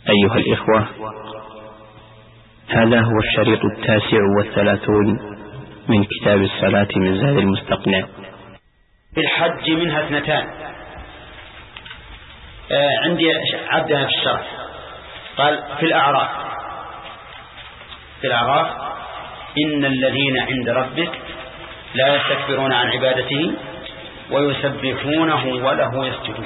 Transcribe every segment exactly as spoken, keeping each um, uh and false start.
أيها الإخوة، هذا هو الشريط التاسع والثلاثون من كتاب الصلاة من زاد المستقنع. في الحج منها اثنتان. آه عندي عبدها في الشرح. قال في الأعراف في الأعراف إن الذين عند ربك لا يستكبرون عن عبادته ويسبحونه وله يسجدون.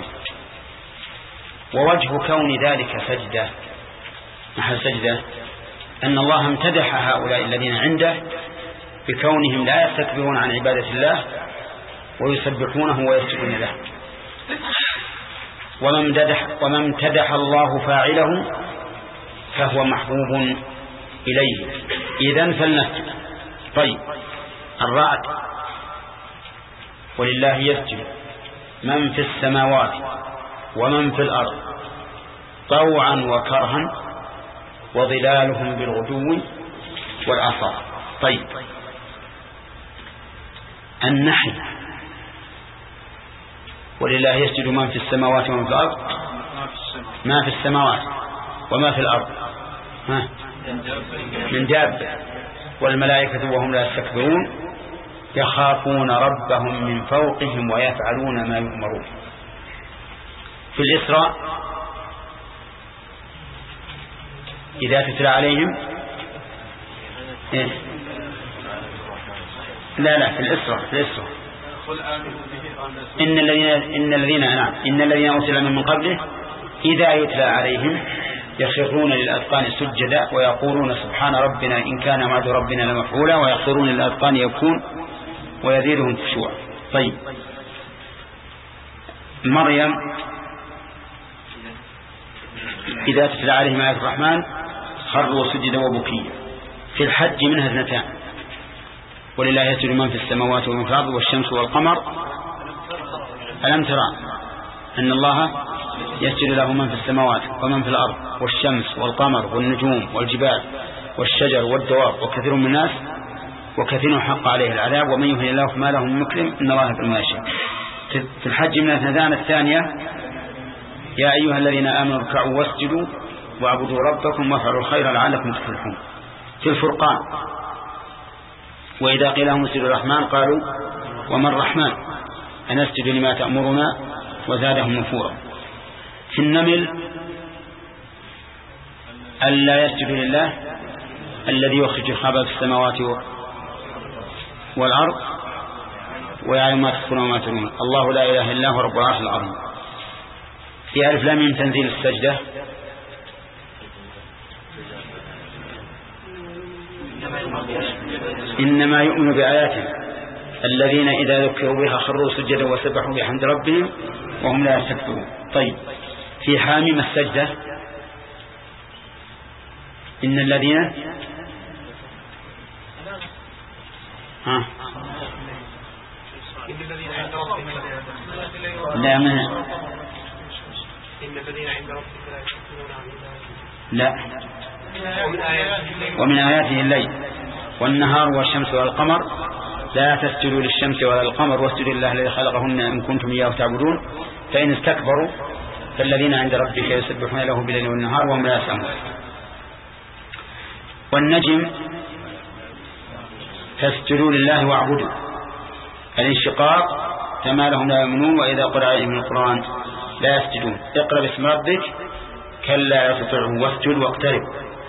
ووجه كون ذلك سجدة محل سجدة أن الله امتدح هؤلاء الذين عنده بكونهم لا يستكبرون عن عبادة الله ويسبحونه ويسجدون له. وما امتدح الله فاعله فهو محبوب إليه. إذن فلنسجد. طيب، الرعد ولله يسجد من في السماوات ومن في الأرض طوعا وكرها وظلالهم بالغدو والآصال. طيب، النحل ولله يسجد من في السماوات ومن في الأرض ما في السماوات وما في الأرض ها من دابة والملائكة وهم لا يستكبرون يخافون ربهم من فوقهم ويفعلون ما يؤمرون. في الإسراء إذا تتلى عليهم إيه؟ لا لا في الإسراء في الإسراء إن الذين إن الذين نعم إن الذين أرسل من قبله إذا يتلى عليهم يخرون للأذقان سجدا ويقولون سبحان ربنا إن كان وعد ربنا لمفعولا ويخرون للأذقان يبكون ويزيدهم خشوعا. طيب، مريم إذا تتلى عليهم آيات الرحمن خروا سجدا وبكيا. في الحج منها اثنتان. ولله يسجد من في السماوات ومن في الأرض والشمس والقمر. ألم ترى أن الله يسجد له من في السماوات ومن في الأرض والشمس والقمر والنجوم والجبال والشجر والدواب وكثير من الناس وكثير حق عليه العذاب ومن يهن الله فما له من مكرم إن الله يفعل ما يشاء. في الحج من الاثنتان الثانية يا أيها الذين آمنوا اركعوا واسجدوا واعبدوا ربكم وافعلوا الخير لعلكم تفلحون. في الفرقان وإذا قيل لهم اسجدوا الرحمن قالوا وما الرحمن أنسجد لما تأمرنا وزادهم نفورا. في النمل ألا يسجد لله الذي يخرج الخبأ في السماوات والأرض ويعلم ما تخفون وما تعلنون الله لا إله إلا هو رب العرش العظيم. في ألف لام من تنزيل السجدة إنما يؤمن بآياته الذين إذا ذكروا بها خروا سجدا وسبحوا بحمد ربهم وهم لا يستكبرون. طيب، في حاميم السجدة إن الذين ها لا من لا ومن آياته الليل والنهار والشمس والقمر لا تسجدوا للشمس ولا القمر واسجدوا لله الذي خلقهن إن كنتم إياه تعبدون فإن استكبروا فالذين عند ربك يسبحون له بالليل والنهار وهم لا يسأمون. والنجم فاسجدوا لله واعبدوا. الانشقاق كما لهم لا يؤمنون وإذا قرأ عليهم القرآن لا يسجدون. اقرأ باسم ربك كلا لا تطعه واسجد واقترب.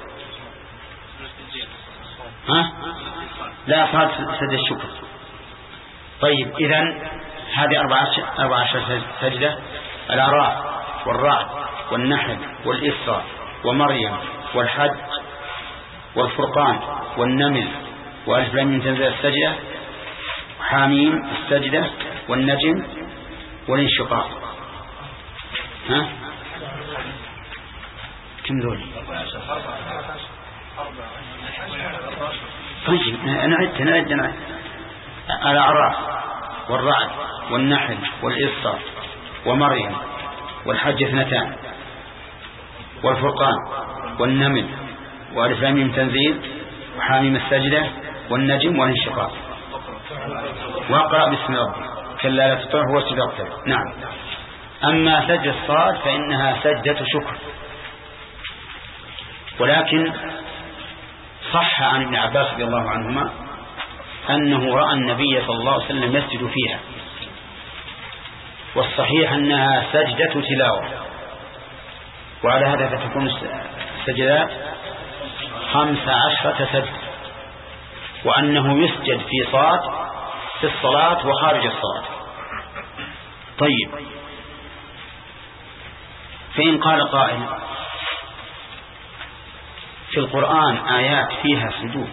ها لا صاد سجد الشكر. طيب، إذن هذه أربعة عشر سجدة. الأعراف والرعد والنحل والإسراء ومريم والحج والفرقان والنمل وألف لام من تنزيل السجدة وحاميم السجدة والنجم والانشقاق. ها كم ذول؟ طيب، أنا عدت أنا عدت أنا الأعراف والرعد والنحل والإسراء ومريم والحج اثنتان والفرقان والنمل وألف لام ميم تنزيل وحاميم السجدة والنجم والانشقاق. واقرأ باسم ربك كلا لا تطعه واسجد واقترب. نعم. أما سجدة الصاد فإنها سجدة شكر ولكن صح عن ابن عباس رضي الله عنهما أنه رأى النبي صلى الله عليه وسلم يسجد فيها، والصحيح أنها سجدة تلاوة، وعلى هذا فتكون السجدات خمس عشرة سجد، وأنه يسجد في صلاة في الصلاة وخارج الصلاة. طيب، فإن قال قائل في القرآن آيات فيها سجود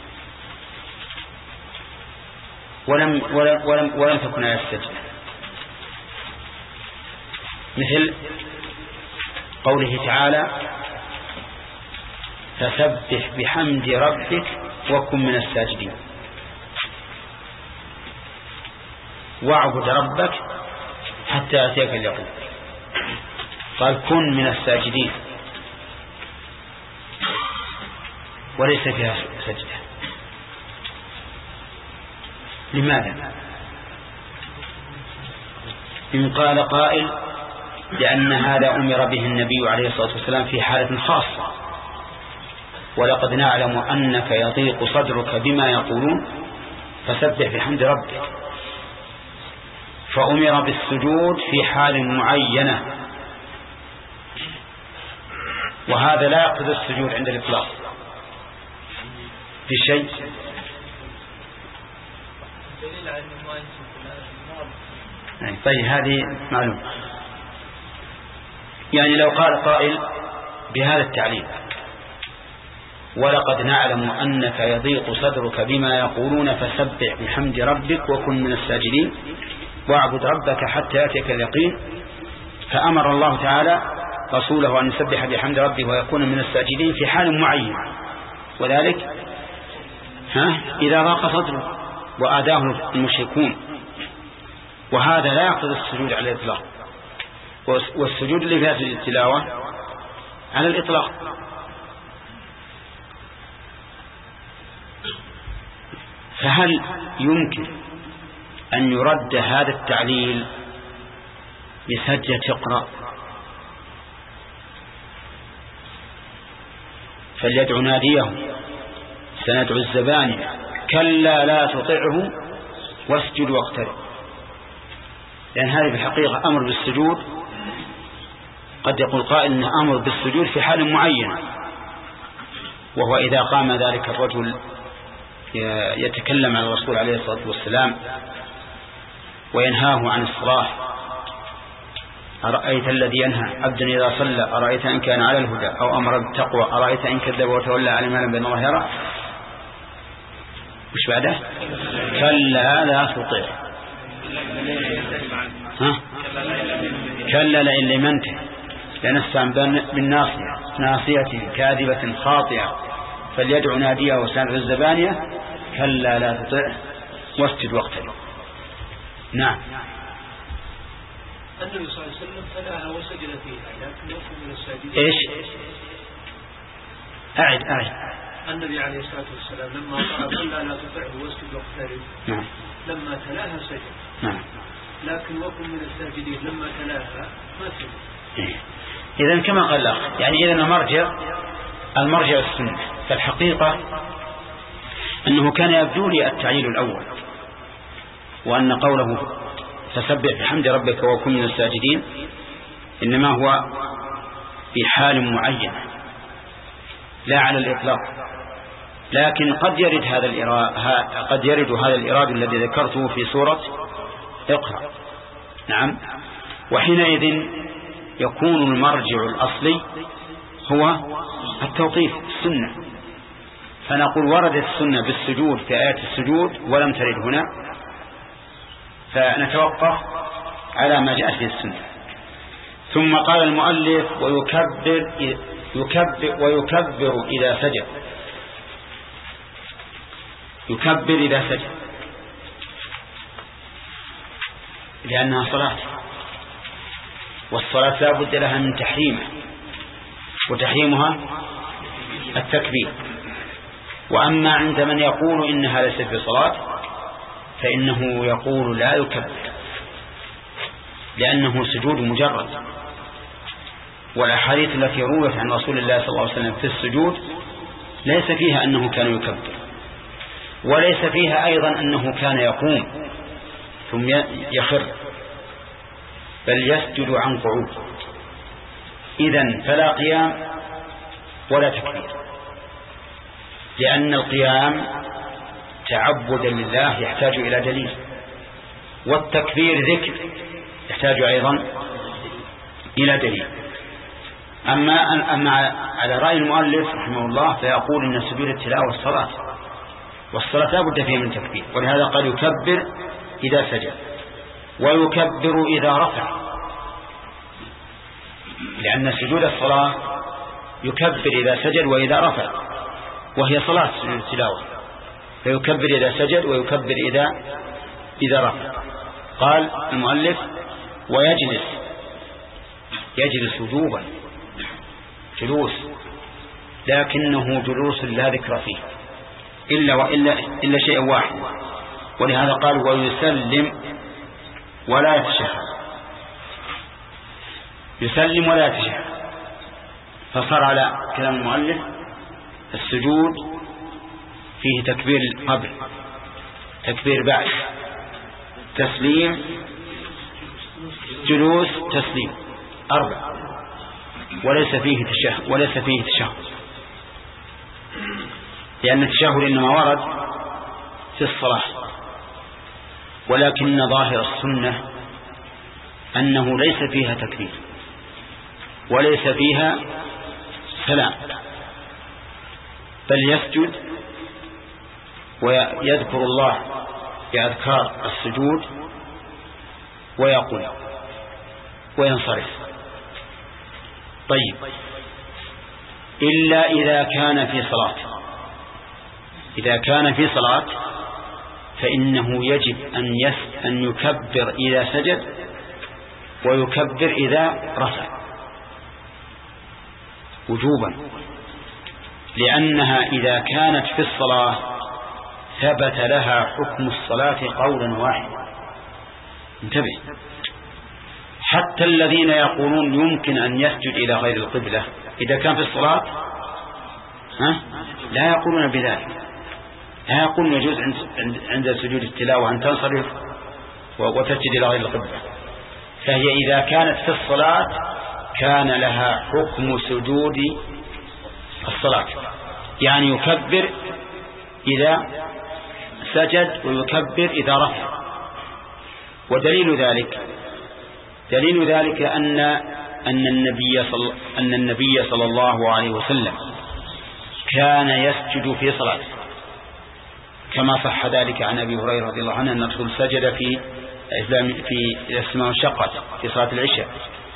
ولم, ولم, ولم, ولم تكن آيات السجدة، مثل قوله تعالى فسبح بحمد ربك وكن من الساجدين، واعبد ربك حتى يأتيك اليقين، قال كن من الساجدين وليس فيها سجدة. لماذا؟ إن قال قائل لأن هذا أمر به النبي عليه الصلاة والسلام في حالة خاصة، ولقد نعلم أنك يضيق صدرك بما يقولون فسبح بحمد ربك، فأمر بالسجود في حال معينة، وهذا لا يقتضي السجود عند الإطلاق في شيء. طيب، هذه معلومة. يعني لو قال قائل بهذا التعليل ولقد نعلم أنك يضيق صدرك بما يقولون فسبح بحمد ربك وكن من الساجدين واعبد ربك حتى يأتيك اليقين، فأمر الله تعالى رسوله أن يسبح بحمد ربه ويكون من الساجدين في حال معين، وذلك ها إذا ضاق صدره وآداه المشركون، وهذا لا يقتضي السجود على الإطلاق، والسجود اللي فيها سجود التلاوة على الإطلاق. فهل يمكن أن يرد هذا التعليل بسجدة اقرأ فليدعو ناديه سندعو الزبانية كلا لا تطعه واسجد واقترب؟ لأن هذه بالحقيقة أمر بالسجود، قد يقول قائل إنه أمر بالسجود في حال معين، وهو إذا قام ذلك الرجل يتكلم عن الرسول عليه الصلاة والسلام وينهاه عن الصلاة، أرأيت الذي ينهى عبدا إذا صلى أرأيت إن كان على الهدى أو أمر بالتقوى أرأيت إن كذب وتولى على ما لم بين الله يرى. مش بعده؟ كلا لا تطع ها كلا لئن لم ينته لنسفعا بالناصية ناصية كاذبة خاطئة فليدعو ناديه وسندعو الزبانية كلا لا تطع واسجد واقترب. نعم. النبي صلى الله عليه وسلم تلاها وسجد فيها لكن يكون من الساجدين. ايش؟ أعد أعد. النبي عليه الصلاة والسلام لما قال كلا لا تطعه واسجد واقترب نعم. لما تلاها سجد. نعم. لكن وكن من الساجدين لما تلاها ما سجد. إيه. إذن كما قال الأخ، يعني إذن المرجع المرجع السنة، فالحقيقة أنه كان يبدو لي التعليل الأول، وأن قوله فسبح بحمد ربك وكن من الساجدين إنما هو في حال معين لا على الإطلاق، لكن قد يرد هذا الإراد قد يرد هذا الإراد الذي ذكرته في سورة اقرأ. نعم. وحينئذ يكون المرجع الأصلي هو التوقيف السنة، فنقول وردت السنة بالسجود في آيات السجود ولم ترد هنا، فنتوقف على ما جاءت في السنة. ثم قال المؤلف ويكبر يكبر ويكبر إذا سجد، يكبر إذا سجد لأنها صلاة، والصلاة لا بد لها من تحريمه، وتحريمها التكبير. وأما عند من يقول إنها ليست بصلاة فإنه يقول لا يكبر لأنه سجود مجرد، والأحاديث التي رويت عن رسول الله صلى الله عليه وسلم في السجود ليس فيها أنه كان يكبر، وليس فيها أيضا أنه كان يقوم ثم يخر، بل يسجد عن قعود. إذن فلا قيام ولا تكبير، لأن القيام تعبدا لله يحتاج إلى دليل، والتكبير ذكر يحتاج أيضا إلى دليل. أما, أما على رأي المؤلف رحمه الله فيقول إن سجود التلاوة الصلاة، والصلاة لا بد فيها من تكبير، ولهذا قال يكبر إذا سجد ويكبر إذا رفع، لأن سجود الصلاة يكبر إذا سجد وإذا رفع، وهي صلاة سجود التلاوة، فيكبر إذا سجد ويكبر إذا إذا رفع. قال المؤلف ويجلس، يجلس وجوبا جلوس، لكنه جلوس لا ذكر فيه إلا وإلا إلا شيء واحد، ولهذا قال ويسلم ولا يتشهد، يسلم ولا يتشهد، فصار على كلام المؤلف السجود فيه تكبير قبل، تكبير بعد، تسليم، جلوس، تسليم، أربع، وليس فيه تشهد وليس فيه تشهد لأن التشهد إنما ورد في الصلاة، ولكن ظاهر السنة أنه ليس فيها تكبير وليس فيها سلام، بل يسجد ويذكر الله بأذكار السجود ويقول وينصرف. طيب، إلا إذا كان في صلاة، إذا كان في صلاة فإنه يجب أن يس أن يكبر إذا سجد ويكبر إذا رفع وجوبا، لأنها إذا كانت في الصلاة ثبت لها حكم الصلاة قولا واحدا. انتبه، حتى الذين يقولون يمكن أن يسجد إلى غير القبلة إذا كان في الصلاة ها؟ لا يقولون بذلك، لا يقولون يجوز عند, عند سجود التلاوة أن تنصرف وتسجد إلى غير القبلة، فهي إذا كانت في الصلاة كان لها حكم سجود الصلاة، يعني يكبر إذا سجد ويكبر إذا رفع. ودليل ذلك دليل ذلك أن أن النبي صلى أن النبي صلى الله عليه وسلم كان يسجد في صلاته، كما صح ذلك عن أبي هريرة رضي الله عنه أن الرسول سجد في في السماء انشقت في صلاة العشاء،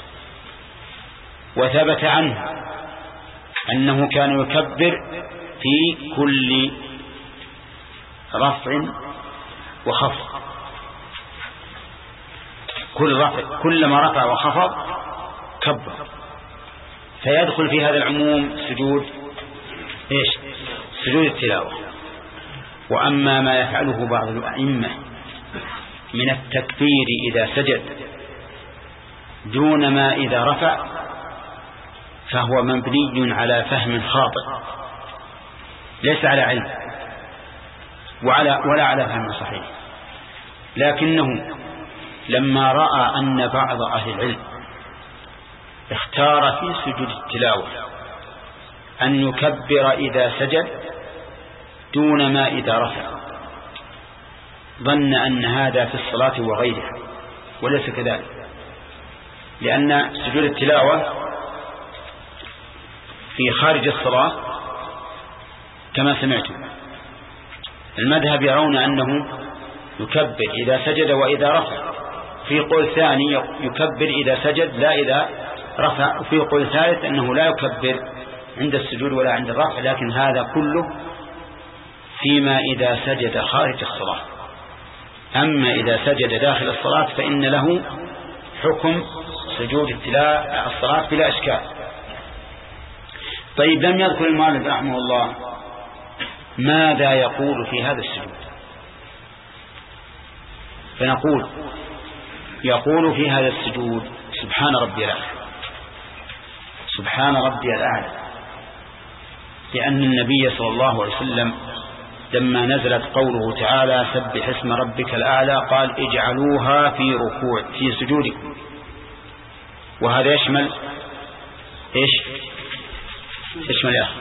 وثبت عنه أنه كان يكبر في كل رفع وخفض، كل رفع كلما رفع وخفض كبر، فيدخل في هذا العموم سجود ايش؟ سجود التلاوة. وأما ما يفعله بعض الأئمة من التكبير إذا سجد دون ما إذا رفع فهو مبني على فهم خاطئ، ليس على علم وعلى ولا على فهم صحيح، لكنه لما رأى أن بعض أهل العلم اختار في سجود التلاوة أن يكبر إذا سجد دون ما إذا رفع، ظن أن هذا في الصلاة وغيرها، وليس كذلك، لأن سجود التلاوة في خارج الصلاة كما سمعتم. المذهب يرون أنه يكبر إذا سجد وإذا رفع، في قول ثاني يكبر إذا سجد لا إذا رفع، وفي قول ثالث أنه لا يكبر عند السجود ولا عند الرفع، لكن هذا كله فيما إذا سجد خارج الصلاة. أما إذا سجد داخل الصلاة فإن له حكم سجود التلاوة الصلاة بلا إشكال. طيب، لم يذكر المؤلف رحمه الله ماذا يقول في هذا السجود، فنقول يقول في هذا السجود سبحان ربي الأعلى، سبحان ربي الأعلى، لأن النبي صلى الله عليه وسلم لما نزلت قوله تعالى سبح اسم ربك الأعلى قال اجعلوها في ركوع في سجودكم، وهذا يشمل ايش؟ يشمل يا أخي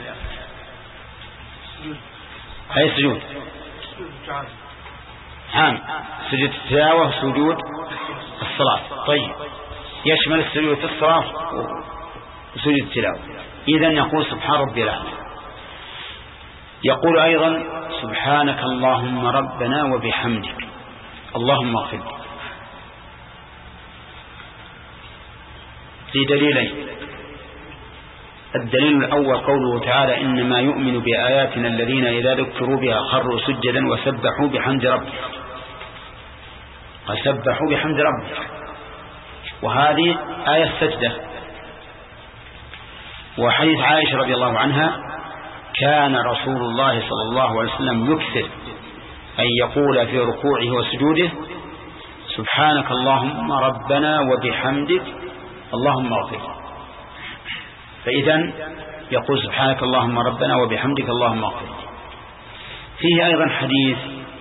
هاي سجود عام، سجود التلاوة وسجود الصلاة. طيب يشمل السجود في الصلاة وسجود التلاوة. إذن يقول سبحان ربي الأعلى. يقول أيضا سبحانك اللهم ربنا وبحمدك اللهم اغفر لي. في دليلين: الدليل الأول قوله تعالى إنما يؤمن بآياتنا الذين إذا ذكروا بها خروا سجدا وسبحوا بحمد ربك، وسبحوا بحمد ربك، وهذه آية السجدة. وحديث عائشة رضي الله عنها كان رسول الله صلى الله عليه وسلم يكثر أن يقول في ركوعه وسجوده سبحانك اللهم ربنا وبحمدك اللهم اغفر. فإذن يقول سبحانك اللهم ربنا وبحمدك اللهم اغفر. فيه أيضا حديث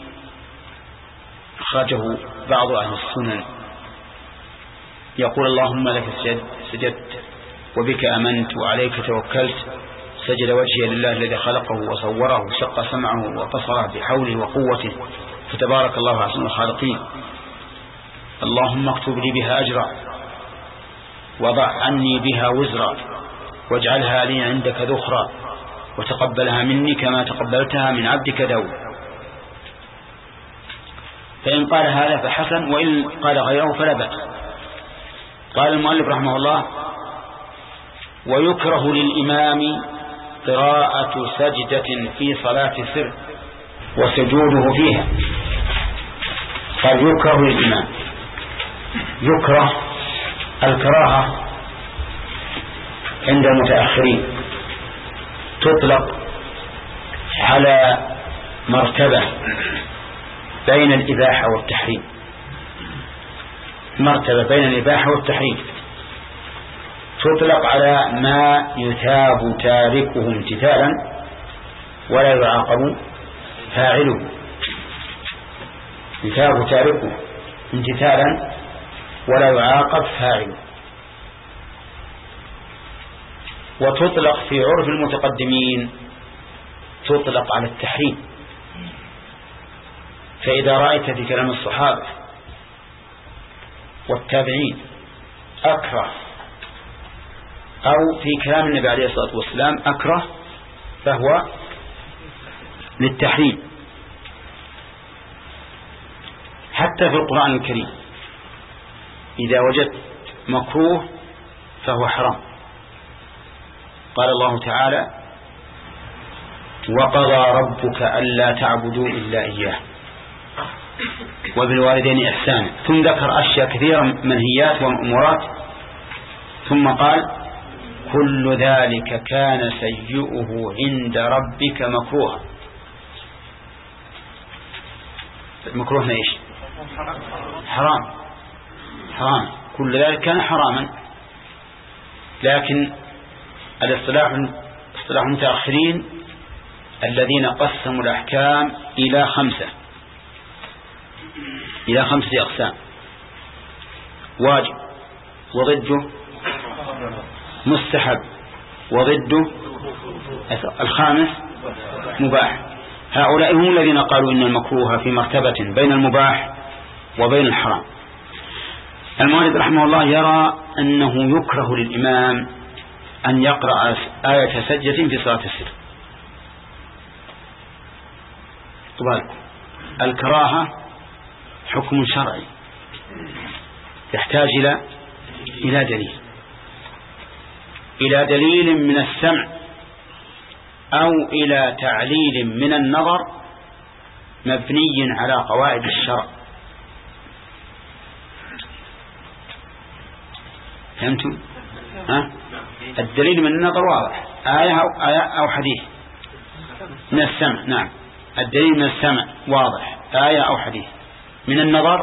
أخرجه بعض أهل السنن يقول اللهم لك سجدت وبك أمنت وعليك توكلت، سجد وجهي لله الذي خلقه وصوره وشق سمعه وبصره بحوله وقوته، فتبارك الله أحسن الخالقين. اللهم اكتب لي بها أجرا وضع عني بها وزرا واجعلها لي عندك ذخرا وتقبلها مني كما تقبلتها من عبدك داود. فإن قال هذا فحسن، وإن قال غيره فلا بأس. قال المؤلف رحمه الله ويكره للإمام قراءة سجدة في صلاة سر وسجوده فيها. قال يكره للإمام، يكره الكراهة عند المتأخرين تطلق على مرتبة بين الإباحة والتحريم، مرتبة بين الإباحة والتحريم، تطلق على ما يثاب تاركه امتثالا ولا يعاقب فاعله، يثاب تاركه امتثالا ولا يعاقب فاعله. وتطلق في عرف المتقدمين تطلق على التحريم. فإذا رأيت في كلام الصحابة والتابعين أكره، أو في كلام النبي عليه الصلاة والسلام أكره، فهو للتحريم. حتى في القرآن الكريم إذا وجدت مكروه فهو حرام. قال الله تعالى وقضى ربك ألا تعبدوا إلا إياه وبالوالدين إحسانا، ثم ذكر أشياء كثيرة منهيات ومأمورات، ثم قال كل ذلك كان سيئه عند ربك مكروها. المكروه ايش؟ حرام، حرام، كل ذلك كان حراما. لكن الاصطلاح اصطلاح المتأخرين الذين قسموا الأحكام إلى خمسة إلى خمسة أقسام: واجب، وضده مستحب، وضده الخامس مباح. هؤلاء هم الذين قالوا إن المكروه في مرتبة بين المباح وبين الحرام. المؤلف رحمه الله يرى أنه يكره للإمام أن يقرأ آية سجدة في صلاة السر. طبعا الكراهة حكم شرعي يحتاج إلى إلى دليل إلى دليل من السمع أو إلى تعليل من النظر مبني على قواعد الشرع. فهمتم؟ ها؟ الدليل من النظر واضح، آية أو, آية أو حديث. من السمع، نعم، الدليل من السمع واضح، آية أو حديث. من النظر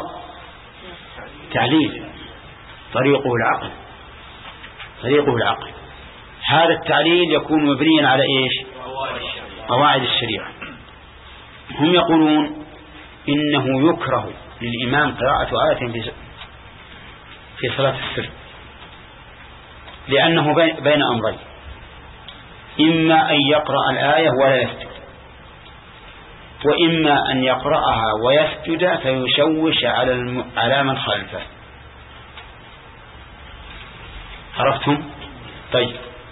تعليل، طريقه العقل، طريقه العقل. هذا التعليل يكون مبنيا على إيش؟ قواعد الشريعة. هم يقولون إنه يكره للإمام قراءة آية في في صلاة السر، لأنه بين أمرين: إما أن يقرأ الآية ولا يسجد، وإما أن يقرأها ويسجد فيشوش على الم... على من خلفه. عرفتم؟ طيب،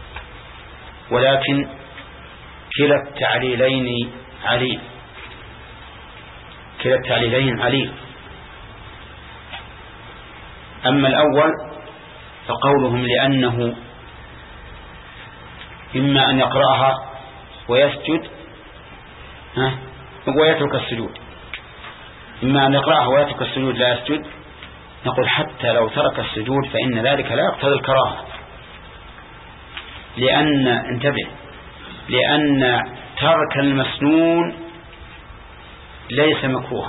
ولكن كلا التعليلين عليل، كلا التعليلين عليل. أما الأول فقولهم لأنه إما أن يقرأها ويسجد ها ويترك السجود، إما أن يقرأها ويترك السجود لا يسجد، نقول حتى لو ترك السجود فإن ذلك لا يقتضي الكراهة، لأن انتبه لأن ترك المسنون ليس مكروها،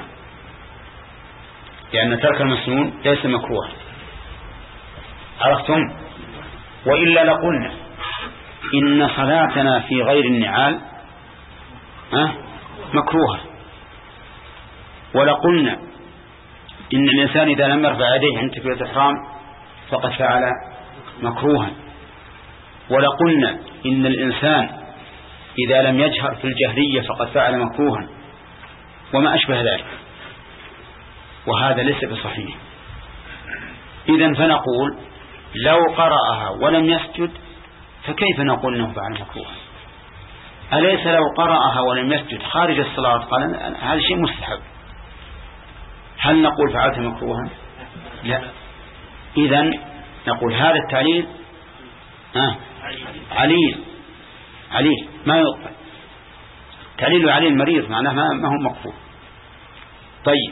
لأن ترك المسنون ليس مكروها. عرفتم؟ وإلا لقلنا إن صلاتنا في غير النعال أه؟ مكروها، ولقلنا إن الإنسان إذا لم يرفع يديه عند تكبيرة الإحرام فقد فعل مكروها، ولقلنا إن الإنسان إذا لم يجهر في الجهرية فقد فعل مكروها، وما أشبه ذلك، وهذا ليس بصحيح. إذن فنقول لو قرأها ولم يسجد فكيف نقول أنه فعل مكروها؟ أليس لو قرأها ولم يسجد خارج الصلاة قال هذا شيء مستحب، هل نقول فعلت مكروها؟ لا. إذن نقول هذا التعليل آه عليل عليل ما يقبل، تعليل عليل مريض معناه ما هو مقبول. طيب،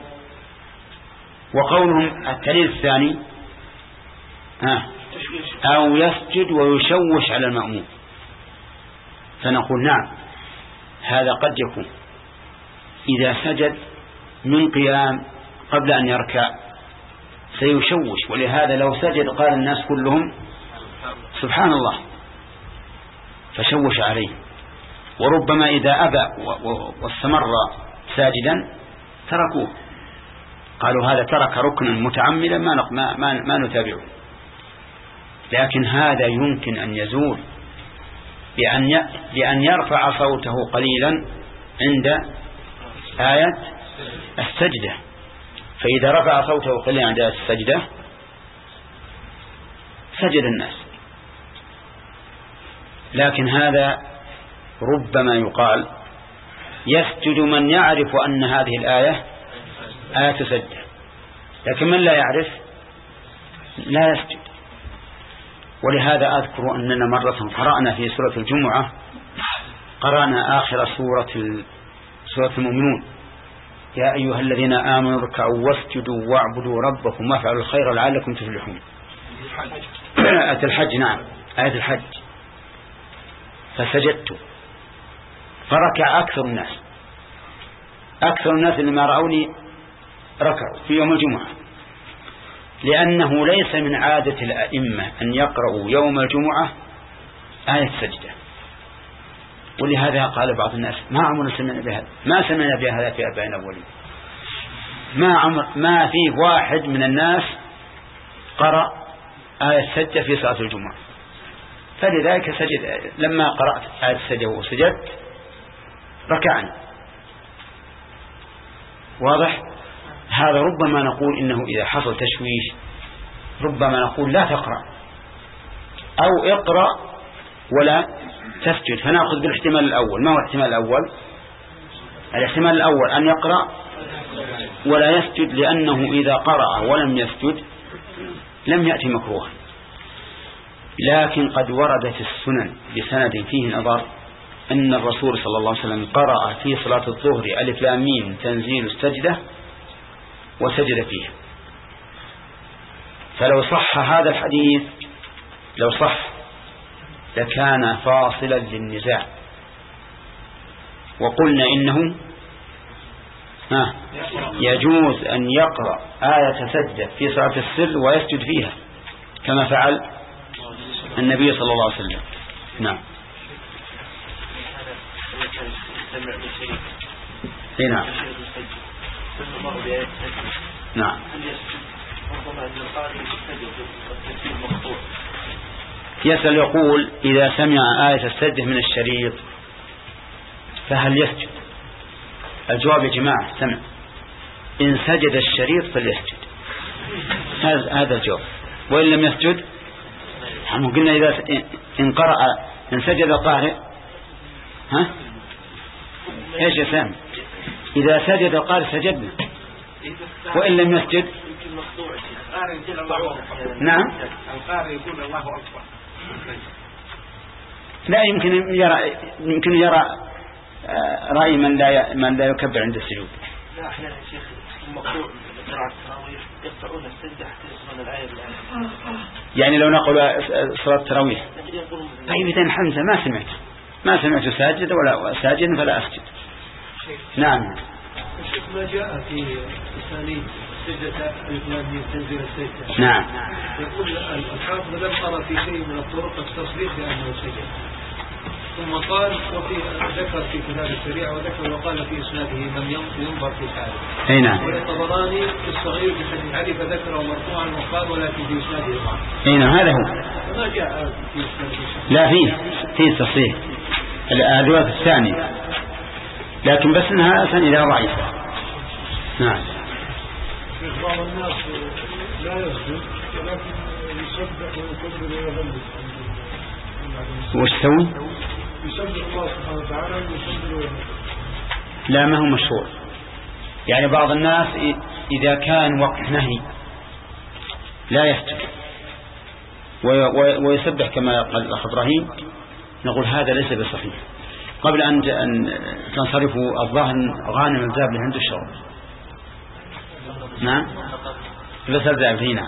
وقولهم التعليل الثاني آه أو يسجد ويشوش على المأموم، فنقول نعم هذا قد يكون إذا سجد من قيام قبل أن يركع سيشوش، ولهذا لو سجد قال الناس كلهم سبحان الله فشوش عليه، وربما إذا أبى واستمر ساجدا تركوه، قالوا هذا ترك ركنا متعمدا ما, ما, ما, ما نتابعه. لكن هذا يمكن أن يزول بأن بأن يرفع صوته قليلا عند آية السجدة، فإذا رفع صوته قليلا عند آية السجدة سجد الناس. لكن هذا ربما يقال يسجد من يعرف أن هذه الآية آية سجدة، لكن من لا يعرف لا يسجد. ولهذا أذكر أننا مرة قرأنا في سورة الجمعة، قرأنا آخر سورة سورة المؤمنون: يا أيها الذين آمنوا اركعوا واسجدوا واعبدوا ربكم وافعلوا الخير لعلكم تفلحون. آية الحج، نعم آية الحج. فسجدت فركع أكثر الناس، أكثر الناس اللي ما رأوني ركعوا في يوم الجمعة، لأنه ليس من عادة الأئمة أن يقرأوا يوم الجمعة آية سجدة. ولهذا قال بعض الناس ما عمرنا سمعنا بهذا، ما سمعنا بهذا في آبائنا الأولين، ما عمر ما في واحد من الناس قرأ آية سجدة في صلاة الجمعة. فلذلك سجد، لما قرأت آية السجدة وسجدت ركعني. واضح؟ هذا ربما نقول إنه إذا حصل تشويش ربما نقول لا تقرأ أو اقرأ ولا تسجد، فنأخذ بالاحتمال الأول. ما هو الاحتمال الأول؟ الاحتمال الأول أن يقرأ ولا يسجد، لأنه إذا قرأ ولم يسجد لم يأتي مكروها. لكن قد وردت السنن بسند فيه نظر أن الرسول صلى الله عليه وسلم قرأ في صلاة الظهر ألف لام ميم تنزيل السجدة وسجد فيها. فلو صح هذا الحديث لو صح لكان فاصلا للنزاع، وقلنا إنه آه يجوز أن يقرأ آية سجدة في صلاة السر ويسجد فيها كما فعل النبي صلى الله عليه وسلم. نعم. اي نعم. نعم. يسأل يقول إذا سمع آية السجدة من الشريط فهل يسجد؟ الجواب يا جماعة سمع، إن سجد الشريط فليسجد، هذا الجواب. وإن لم يسجد هم قلنا إذا إن قرأ إن سجد القارئ ها إيش يا سام؟ إذا سجد القارئ سجدنا، وإن لم يسجد نعم القارئ يقول الله أكبر. لا يمكن يرى يمكن يرى رأي من لا من لا يكبر عند السجود. لا أحيانا شيخ المقطوع قراءة التراويح يقطعون السجدة حتى يسمعون الآية بالآية. يعني لو نقول صلاة التراويح طيب إذا حمزة ما سمعت ما سمعت ساجد ولا ساجد فلا أسجد. نعم. الشيخ ما جاء في أسانيد سجدة الإسلام تنزيل السجدة. نعم. يقول الحافظ لم أرى في شيء من الطرق التصريح بأنه سجد، ثم قال وفي ذكر في كتاب الشريعة وذكر وقال في إسناده من ينظر في حاله. أي نعم. والطبراني في الصغير في حديث علي فذكره مرفوعا وقال ولكن في إسناده ضعف. أي نعم هذا هو. ما جاء في إسناده. لا فيه فيه تصحيح الأدوات الثانية، لكن بس إنها أسانيد ضعيفة. نعم. بعض الناس لا يسجد ولكن يسبح ويكبر ويهلل. وش تسوي؟ يسبح الله سبحانه وتعالى ويكبر ويهلل. لا ما هو مشهور. يعني بعض الناس إذا كان وقت نهي لا يسجد ويسبح كما قال الأخ إبراهيم، نقول هذا ليس بصحيح. قبل أن تنصرفوا الظاهر غانم الذهب لعنده الشغل. نعم بس الذهب هنا.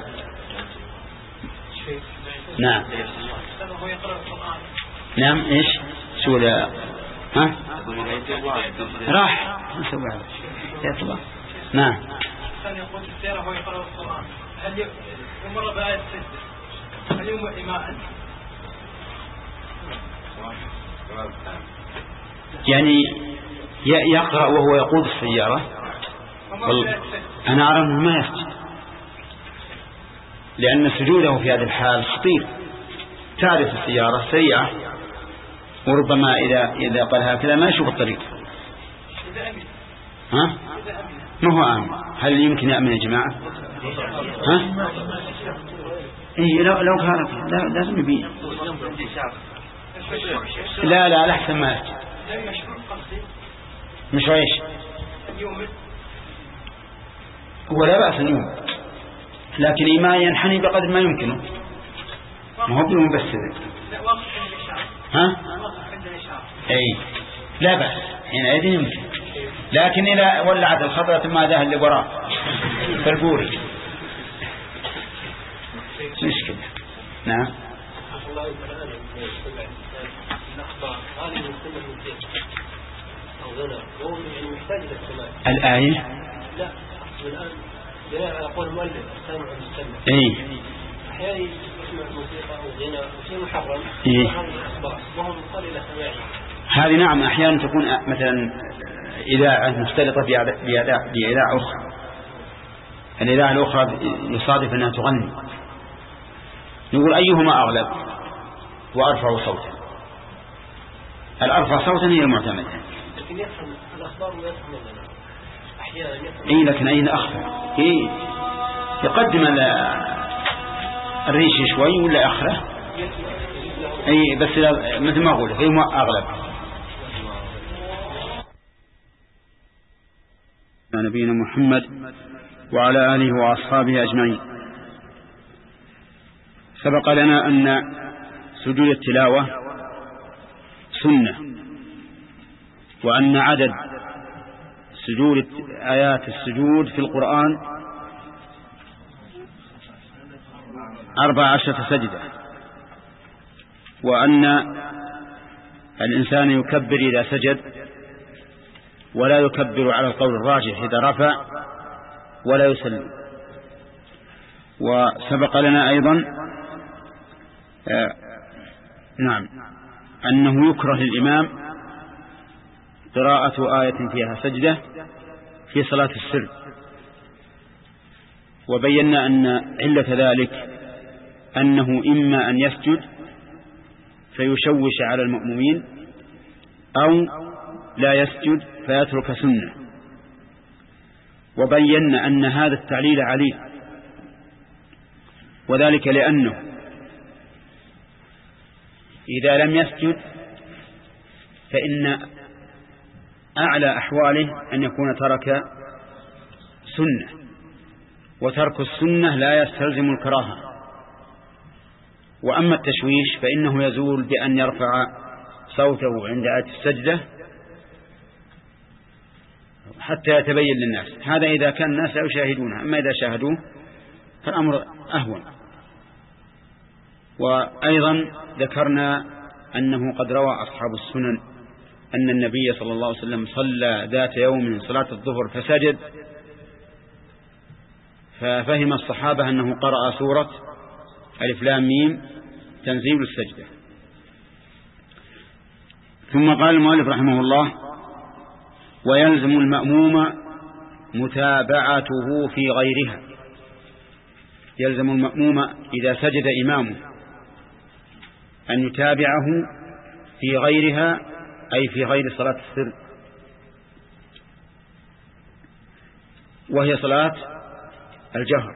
نعم. نعم إيش شو لا ها راح نسوي هذا يا طبعا. نعم. كان يقول في السيارة هو يقرأ القرآن، هل يمر بآية السجدة هل يمر إيماء؟ يعني يقرأ وهو يقود السيارة؟ أنا أرى أنه ما يسجد، لأن سجوده في هذه الحال خطير. تعرف السيارة سريعة وربما إذا إذا قال هكذا ما يشوف الطريق. ها؟ ما هو آمن. هل يمكن يأمن يا جماعة؟ ها؟ إيه لو لو كان لا لازم يبين. لا لا الأحسن ما يسجد. مش عيش. هو لا بأس اليوم، لكن ما ينحني بقدر ما يمكنه، ما هو بيوم بس. ها؟ أي لا بأس هنا أيضا يمكن، لكن إذا ولعت الخضرة ما ذا اللي وراء فالبوري مشكلة. نعم. الآية لا الآن بناء على قول المؤلف السامع والمستمع. إيه. أحيانا يسمع موسيقى أو غناء وشيء محرم. إيه. وهم قال إلى سماعه. هذه نعم أحيانا تكون مثلا إذاعة مختلطة بإذاعة بإذاعة أخرى، الإذاعة الأخرى يصادف أنها تغني، نقول أيهما أغلب وأرفع صوتا؟ الأرفع صوتا هي المعتمدة. لكن يفهم الأخبار ويفهم لنا أحيانا يفهم. إيه لكن أين أخفى؟ إيه يقدم الريش شوي ولا أخره؟ أي بس مثل ما أقول هي أغلب. نبينا محمد وعلى آله وأصحابه أجمعين. سبق لنا أن سجود التلاوة سنة، وأن عدد سجود آيات السجود في القرآن أربع عشرة سجدة، وأن الإنسان يكبر إذا سجد ولا يكبر على القول الراجح إذا رفع ولا يسلم. وسبق لنا أيضا آه نعم أنه يكره للإمام قراءة آية فيها سجدة في صلاة السر، وبينا أن علة ذلك أنه إما أن يسجد فيشوش على المأمومين، أو لا يسجد فيترك سنة. وبينا أن هذا التعليل عليه، وذلك لأنه إذا لم يسجد فإن أعلى أحواله أن يكون ترك سنة، وترك السنة لا يستلزم الكراهة. وأما التشويش فإنه يزول بأن يرفع صوته عند آية السجدة حتى يتبين للناس. هذا إذا كان الناس لا يشاهدونه، أما إذا شاهدوه فالأمر أهون. وأيضا ذكرنا أنه قد روى أصحاب السنن أن النبي صلى الله عليه وسلم صلى ذات يوم من صلاة الظهر فسجد، ففهم الصحابة أنه قرأ سورة ألف لام ميم تنزيل السجدة. ثم قال المؤلف رحمه الله: ويلزم المأموم متابعته في غيرها. يلزم المأموم إذا سجد إمامه أن يتابعه في غيرها، أي في غير صلاة السر، وهي صلاة الجهر.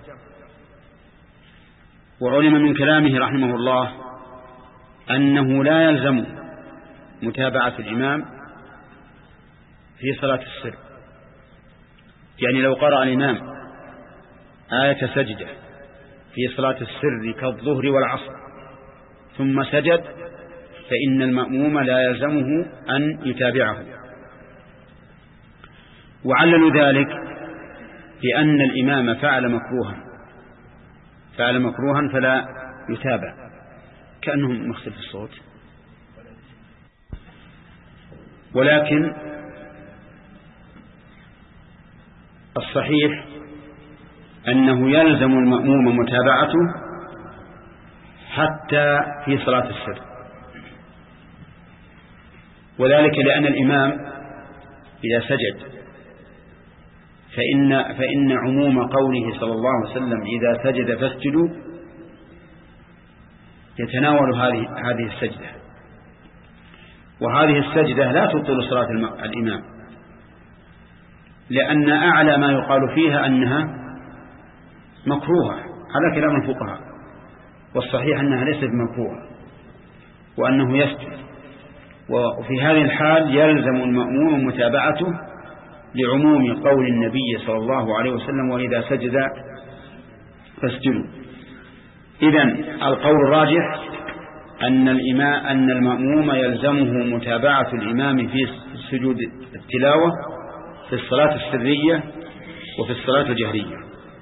وعلم من كلامه رحمه الله أنه لا يلزم متابعة الإمام في صلاة السر. يعني لو قرأ الإمام آية سجدة في صلاة السر كالظهر والعصر ثم سجد فإن المأموم لا يلزمه أن يتابعه. وعلل ذلك بأن الإمام فعل مكروها فعل مكروها فلا يتابع، كأنهم مخسف الصوت. ولكن الصحيح أنه يلزم المأموم متابعته حتى في صلاة السر، وذلك لأن الإمام إذا سجد فإن, فإن عموم قوله صلى الله عليه وسلم إذا سجد فاسجدوا يتناول هذه هذه السجدة. وهذه السجدة لا تبطل صلاة الإمام، لأن أعلى ما يقال فيها أنها مكروهة على كلام الفقهاء، والصحيح أنها ليست مكروهة وأنه يسجد. وفي هذه الحال يلزم المأموم متابعته لعموم قول النبي صلى الله عليه وسلم: وإذا سجد فاسجدوا. إذن القول الراجح أن الإمام أن المأموم يلزمه متابعة الإمام في سجود التلاوة في الصلاة السرية وفي الصلاة الجهرية.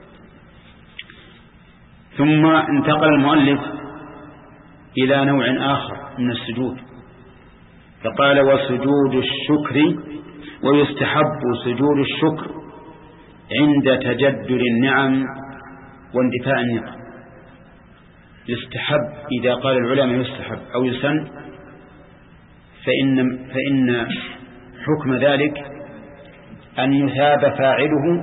ثم انتقل المؤلف إلى نوع آخر من السجود، فقال: وسجود الشكر، ويستحب سجود الشكر عند تجدر النعم واندفاع النقم. يستحب إذا قال العلماء يستحب أو يسن فإن, فإن حكم ذلك أن يثاب فاعله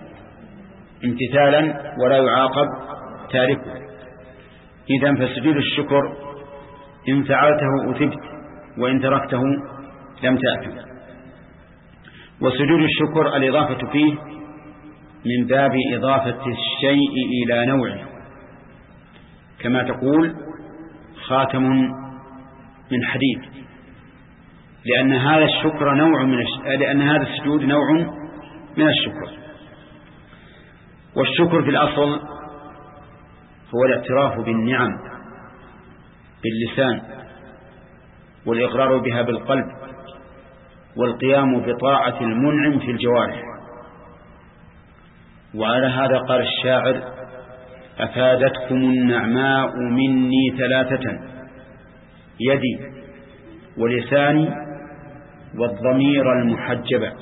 امتثالا ولا يعاقب تاركه. إذن فسجود الشكر إن فعلته أثبت وإن تركته لم تأثم. وسجود الشكر الإضافة فيه من باب إضافة الشيء إلى نوعه، كما تقول خاتم من حديد، لأن هذا الشكر نوع من الش... لأن هذا السجود نوع من الشكر. والشكر في الأصل هو الاعتراف بالنعم باللسان، والإقرار بها بالقلب، والقيام بطاعة المنعم في الجوارح. وعلى هذا قال الشاعر: أفادتكم النعماء مني ثلاثة: يدي ولساني والضمير المحجبة.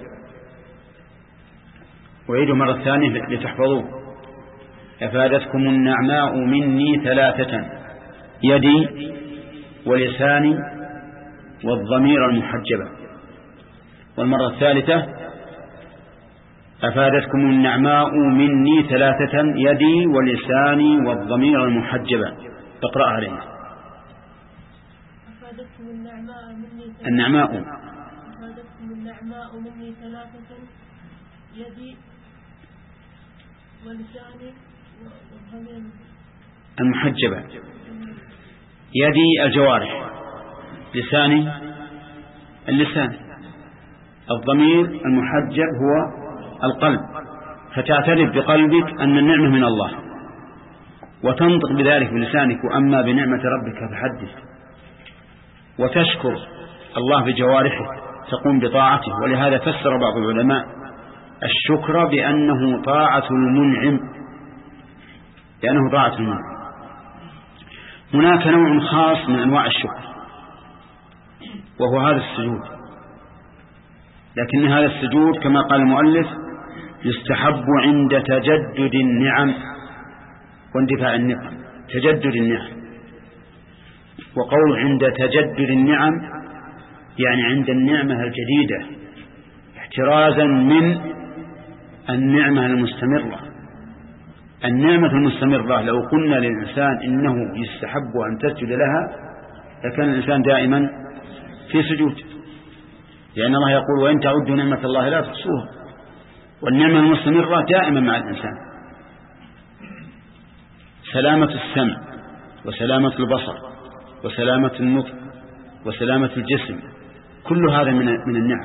أعيد مرة ثانية لتحفظوه: أفادتكم النعماء مني ثلاثة: يدي ولساني والضمير المحجبة. والمرة الثالثة أفادتكم النعماء مني ثلاثة يدي ولساني والضمير المحجبة. اقرأ علينا. أفادتكم النعماء مني ثلاثة النعماء أفادتكم النعماء مني ثلاثة يدي ولساني والضمير المحجبة. يدي الجوارح، لساني اللسان، الضمير المحجب هو القلب، فتعترف بقلبك أن النعمة من الله وتنطق بذلك بلسانك، وأما بنعمة ربك فحدث، وتشكر الله بجوارحك تقوم بطاعته. ولهذا فسر بعض العلماء الشكر بأنه طاعة المنعم، لأنه طاعة المنعم. هناك نوع خاص من أنواع الشكر وهو هذا السجود، لكن هذا السجود كما قال المؤلف يستحب عند تجدد النعم واندفاع النقم. تجدد النعم، وقول عند تجدد النعم يعني عند النعمة الجديدة، احترازا من النعمة المستمرة. النعمة المستمرة لو قلنا للإنسان إنه يستحب أن تسجد لها لكان الإنسان دائما في سجود، لأن الله يقول وإن تعدوا نعمة الله لا تحصوها. والنعمة المستمرة دائما مع الإنسان. سلامة السمع وسلامة البصر وسلامة النطق وسلامة الجسم، كل هذا من من النعم.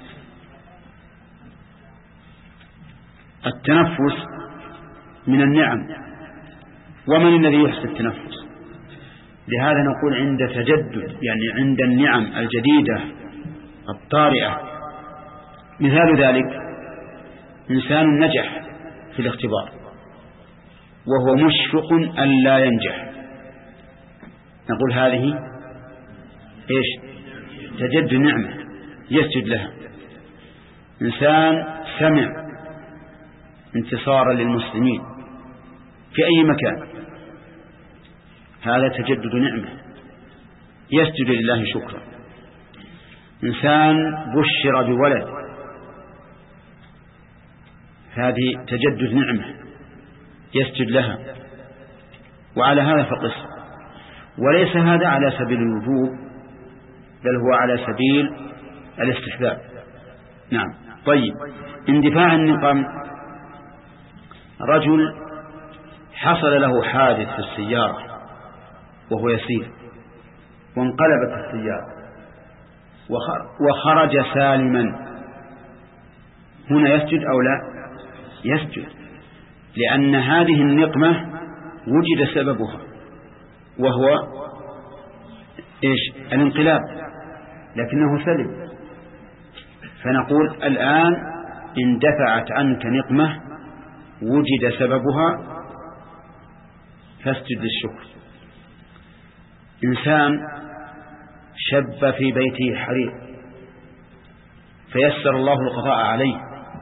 التنفس من النعم، ومن الذي يحسن التنفس؟ لهذا نقول عند تجدد يعني عند النعم الجديدة الطارئة. مثال ذلك إنسان نجح في الاختبار وهو مشفق أن لا ينجح، نقول هذه إيش؟ تجدد نعمة يسجد لها. إنسان سمع انتصارا للمسلمين في أي مكان، هذا تجدد نعمة يسجد لله شكرا. إنسان بشر بولد، هذه تجدد نعمة يسجد لها. وعلى هذا فقس. وليس هذا على سبيل الوجوب، بل هو على سبيل الاستحباب. نعم. طيب، اندفاع النقم، رجل حصل له حادث في السيارة وهو يسير وانقلبت السيارة وخرج سالما، هنا يسجد أو لا؟ يسجد، لأن هذه النقمة وجد سببها وهو إيش؟ الانقلاب، لكنه سلم. فنقول الآن اندفعت عنك نقمة وجد سببها فاسجد للشكر. إنسان شب في بيته حريق فيسر الله القضاء عليه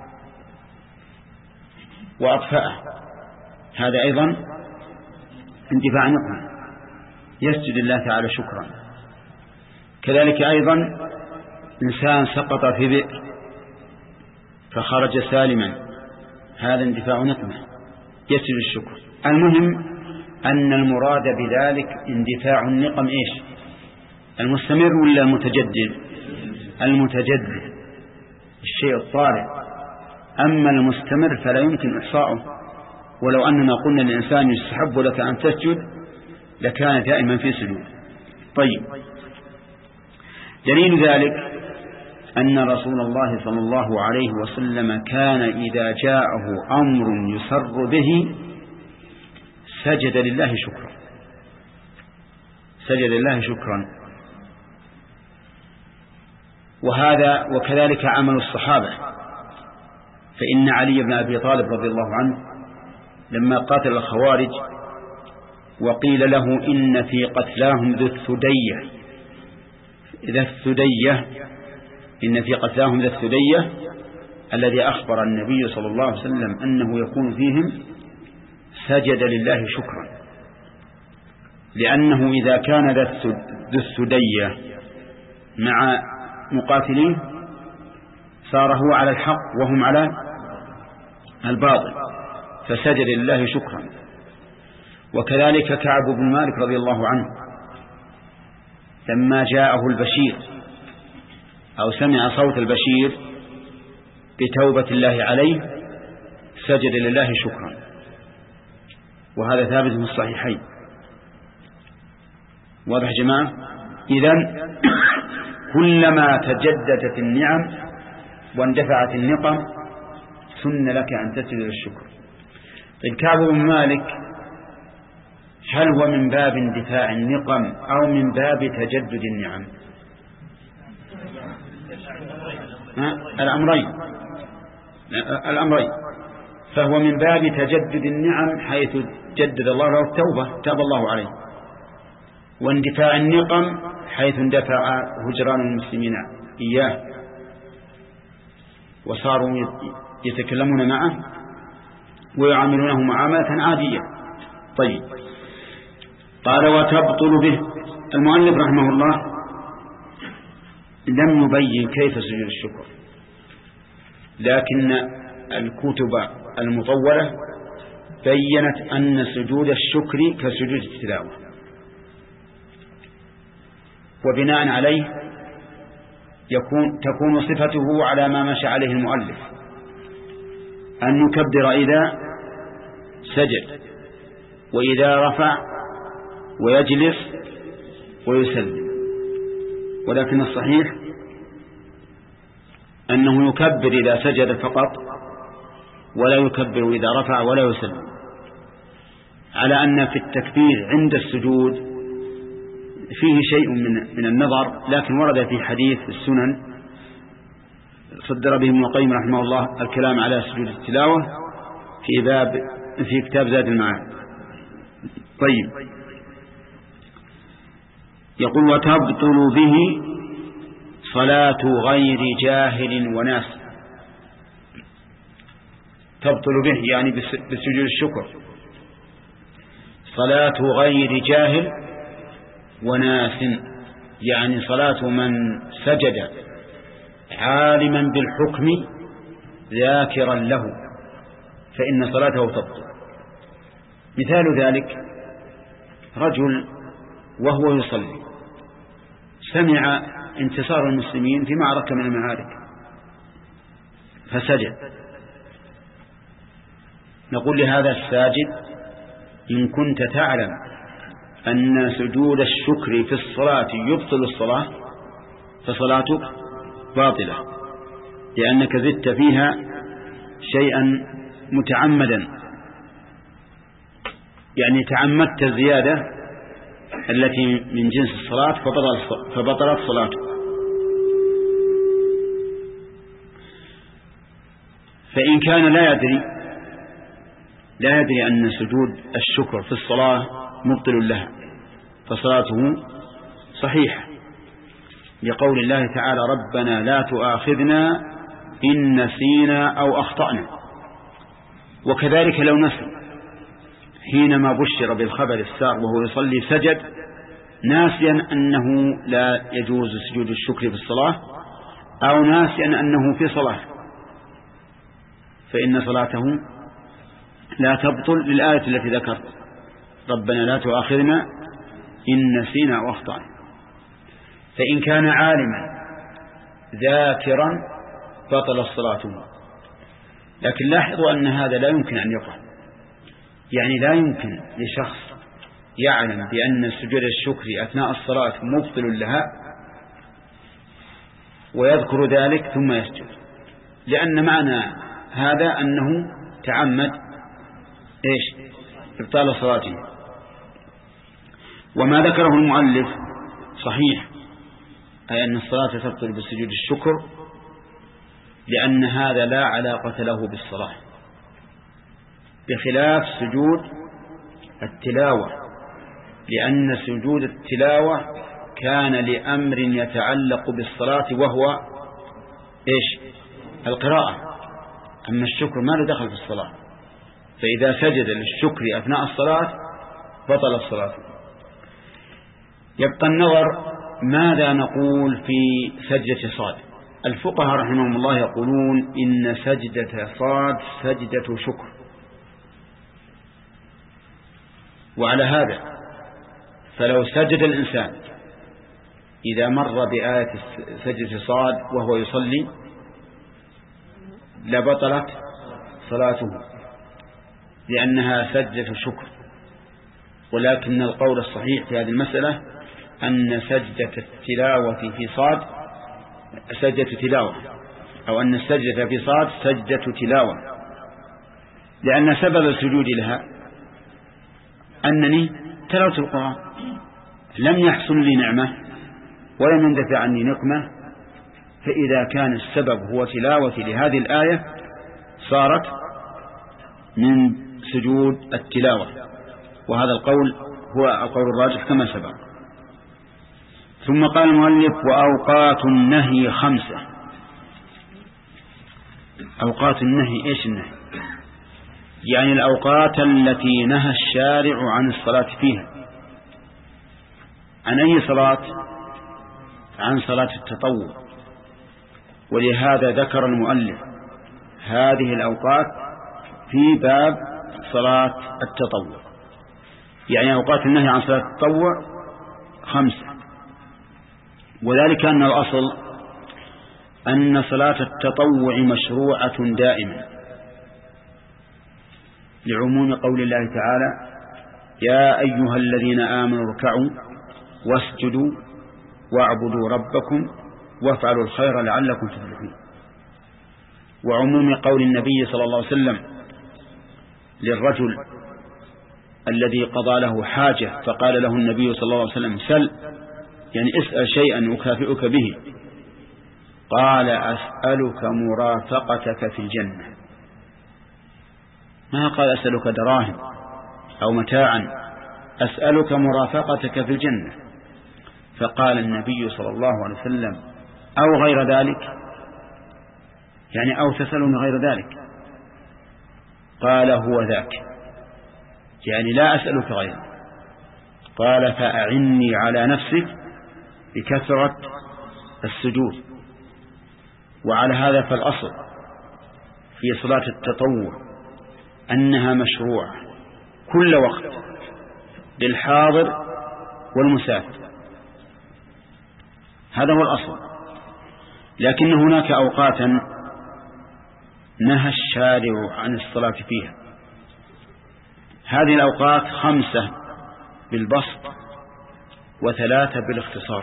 وأطفأه، هذا أيضا اندفاع نقمة يسجد الله تعالى شكرا. كذلك أيضا إنسان سقط في بئر فخرج سالما، هذا اندفاع نقمة يسجد الشكر. المهم أن المراد بذلك اندفاع النقم إيش؟ المستمر ولا المتجدد؟ المتجدد، الشيء الطارئ. أما المستمر فلا يمكن إحصاؤه، ولو أننا قلنا للإنسان يستحب لك أن تسجد لكان دائما في سجود. طيب، دليل ذلك أن رسول الله صلى الله عليه وسلم كان إذا جاءه أمر يسر به سجد لله شكرا، سجد لله شكرا. وهذا وكذلك عمل الصحابة، فإن علي بن أبي طالب رضي الله عنه لما قاتل الخوارج وقيل له إن في قتلاهم ذو الثدية، ذا الثدية إن في قتلاهم ذا الثدية الذي أخبر النبي صلى الله عليه وسلم أنه يكون فيهم، سجد لله شكرا، لأنه إذا كان ذا الثدية مع مقاتلين صار هو على الحق وهم على الباطل، فسجد لله شكرا. وكذلك كعب بن مالك رضي الله عنه لما جاءه البشير أو سمع صوت البشير بتوبة الله عليه سجد لله شكرا، وهذا ثابت في الصحيحين. واضح جماعة؟ إذن كلما تجددت النعم واندفعت النقم سن لك أن تسجد للشكر. طيب كعب بن مالك هل هو من باب اندفاع النقم أو من باب تجدد النعم؟ الأمرين الأمرين فهو من باب تجدد النعم حيث جدد الله له التوبة تاب الله عليه، واندفاع النقم حيث اندفع هجران المسلمين إياه وصاروا يتكلمون معه ويعاملونه معاملة عادية. طيب قال وتبطل به. المؤلف رحمه الله لم يبين كيف سجود الشكر، لكن الكتب المطولة بيّنت أن سجود الشكر كسجود التلاوة، وبناء عليه يكون تكون صفته على ما مشى عليه المؤلف، أن يكبر إذا سجد وإذا رفع ويجلس ويسلم. ولكن الصحيح أنه يكبر إذا سجد فقط ولا يكبر إذا رفع ولا يسلم، على أن في التكبير عند السجود فيه شيء من من النظر، لكن ورد في حديث السنن صدر به ابن القيم رحمه الله الكلام على سجود التلاوة في باب في كتاب زاد المعاد. طيب يقول وتبطل به صلاة غير جاهل وناس. تبطل به يعني بسجود الشكر صلاة غير جاهل وناس، يعني صلاة من سجد عالما بالحكم ذاكرا له فإن صلاته تبطل. مثال ذلك رجل وهو يصلي سمع انتصار المسلمين في معركة من المعارك فسجد، نقول لهذا الساجد إن كنت تعلم أن سجود الشكر في الصلاة يبطل الصلاة فصلاتك باطلة، لأنك زدت فيها شيئا متعمدا، يعني تعمدت الزيادة التي من جنس الصلاة فبطلت صلاته. فإن كان لا يدري لا يدري أن سجود الشكر في الصلاة مبطل لها فصلاته صحيحة، لقول الله تعالى ربنا لا تؤاخذنا إن نسينا أو أخطأنا. وكذلك لو نسي حينما بشر بالخبر السار وهو يصلي سجد ناسيا أنه لا يجوز سجود الشكر في الصلاة أو ناسيا أنه في صلاة فإن صلاته لا تبطل للآية التي ذكرت ربنا لا تؤاخذنا إن نسينا أو أخطأنا. فإن كان عالما ذاكرا بطل صلاته، لكن لاحظوا أن هذا لا يمكن أن يقع، يعني لا يمكن لشخص يعلم بأن سجود الشكر أثناء الصلاة مبطل لها ويذكر ذلك ثم يسجد، لأن معنى هذا أنه تعمد إيش إبطال صلاته. وما ذكره المؤلف صحيح، أي أن الصلاة تبطل بسجود الشكر، لأن هذا لا علاقة له بالصلاة، بخلاف سجود التلاوة، لأن سجود التلاوة كان لأمر يتعلق بالصلاة وهو إيش القراءة، أما الشكر ما له دخل في الصلاة، فإذا سجد للشكر أثناء الصلاة بطل الصلاة. يبقى النظر ماذا نقول في سجدة صاد؟ الفقهاء رحمهم الله يقولون إن سجدة صاد سجدة شكر. وعلى هذا فلو سجد الإنسان إذا مر بآية سجدة صاد وهو يصلي لبطلت صلاته لأنها سجدة شكر. ولكن القول الصحيح في هذه المسألة أن سجدة التلاوة في صاد سجدة تلاوة، أو أن السجدة في صاد سجدة تلاوة، لأن سبب السجود لها أنني تلوت القرآن، لم يحصل لي نعمة ولم يندفع عني نقمة، فإذا كان السبب هو تلاوة لهذه الآية صارت من سجود التلاوة. وهذا القول هو القول الراجح كما سبق. ثم قال المؤلف: وأوقات النهي خمسة. أوقات النهي إيش النهي؟ يعني الأوقات التي نهى الشارع عن الصلاة فيها. عن أي صلاة؟ عن صلاة التطوع. ولهذا ذكر المؤلف هذه الأوقات في باب صلاة التطوع. يعني أوقات النهي عن صلاة التطوع خمسة، وذلك أن الأصل أن صلاة التطوع مشروعة دائما لعموم قول الله تعالى: يا أيها الذين آمنوا اركعوا واسجدوا واعبدوا ربكم وافعلوا الخير لعلكم تفلحون. وعموم قول النبي صلى الله عليه وسلم للرجل الذي قضى له حاجة فقال له النبي صلى الله عليه وسلم: سل، يعني اسأل شيئا أكافئك به. قال: أسألك مرافقتك في الجنة. ما قال أسألك دراهم أو متاعا، أسألك مرافقتك في الجنة. فقال النبي صلى الله عليه وسلم: أو غير ذلك، يعني أو تسألني غير ذلك. قال: هو ذاك، يعني لا أسألك غيره. قال: فأعني على نفسك بكثرة السجود. وعلى هذا فالأصل في صلاة التطوع أنها مشروعة كل وقت للحاضر والمسافر، هذا هو الأصل. لكن هناك أوقاتا نهى الشارع عن الصلاة فيها. هذه الأوقات خمسة بالبسط وثلاثة بالاختصار.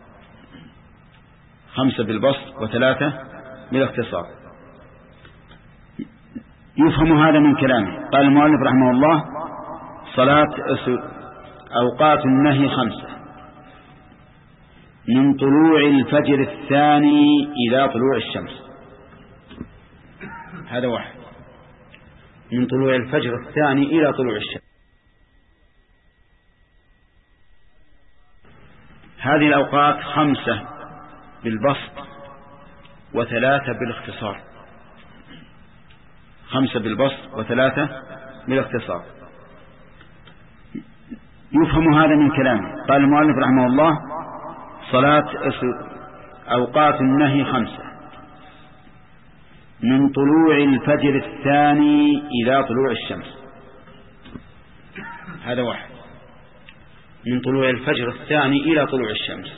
خمسة بالبسط وثلاثة بالاختصار. يفهم هذا من كلامه. قال المؤلف رحمه الله: صلاة أوقات النهي خمسة: من طلوع الفجر الثاني إلى طلوع الشمس. هذا واحد، من طلوع الفجر الثاني إلى طلوع الشمس. هذه الأوقات خمسة بالبسط وثلاثة بالاختصار. خمسة بالبسط وثلاثة بالاختصار. يفهم هذا من كلامه. قال المؤلف رحمه الله: صلاة أوقات النهي خمسة: من طلوع الفجر الثاني إلى طلوع الشمس. هذا واحد، من طلوع الفجر الثاني إلى طلوع الشمس.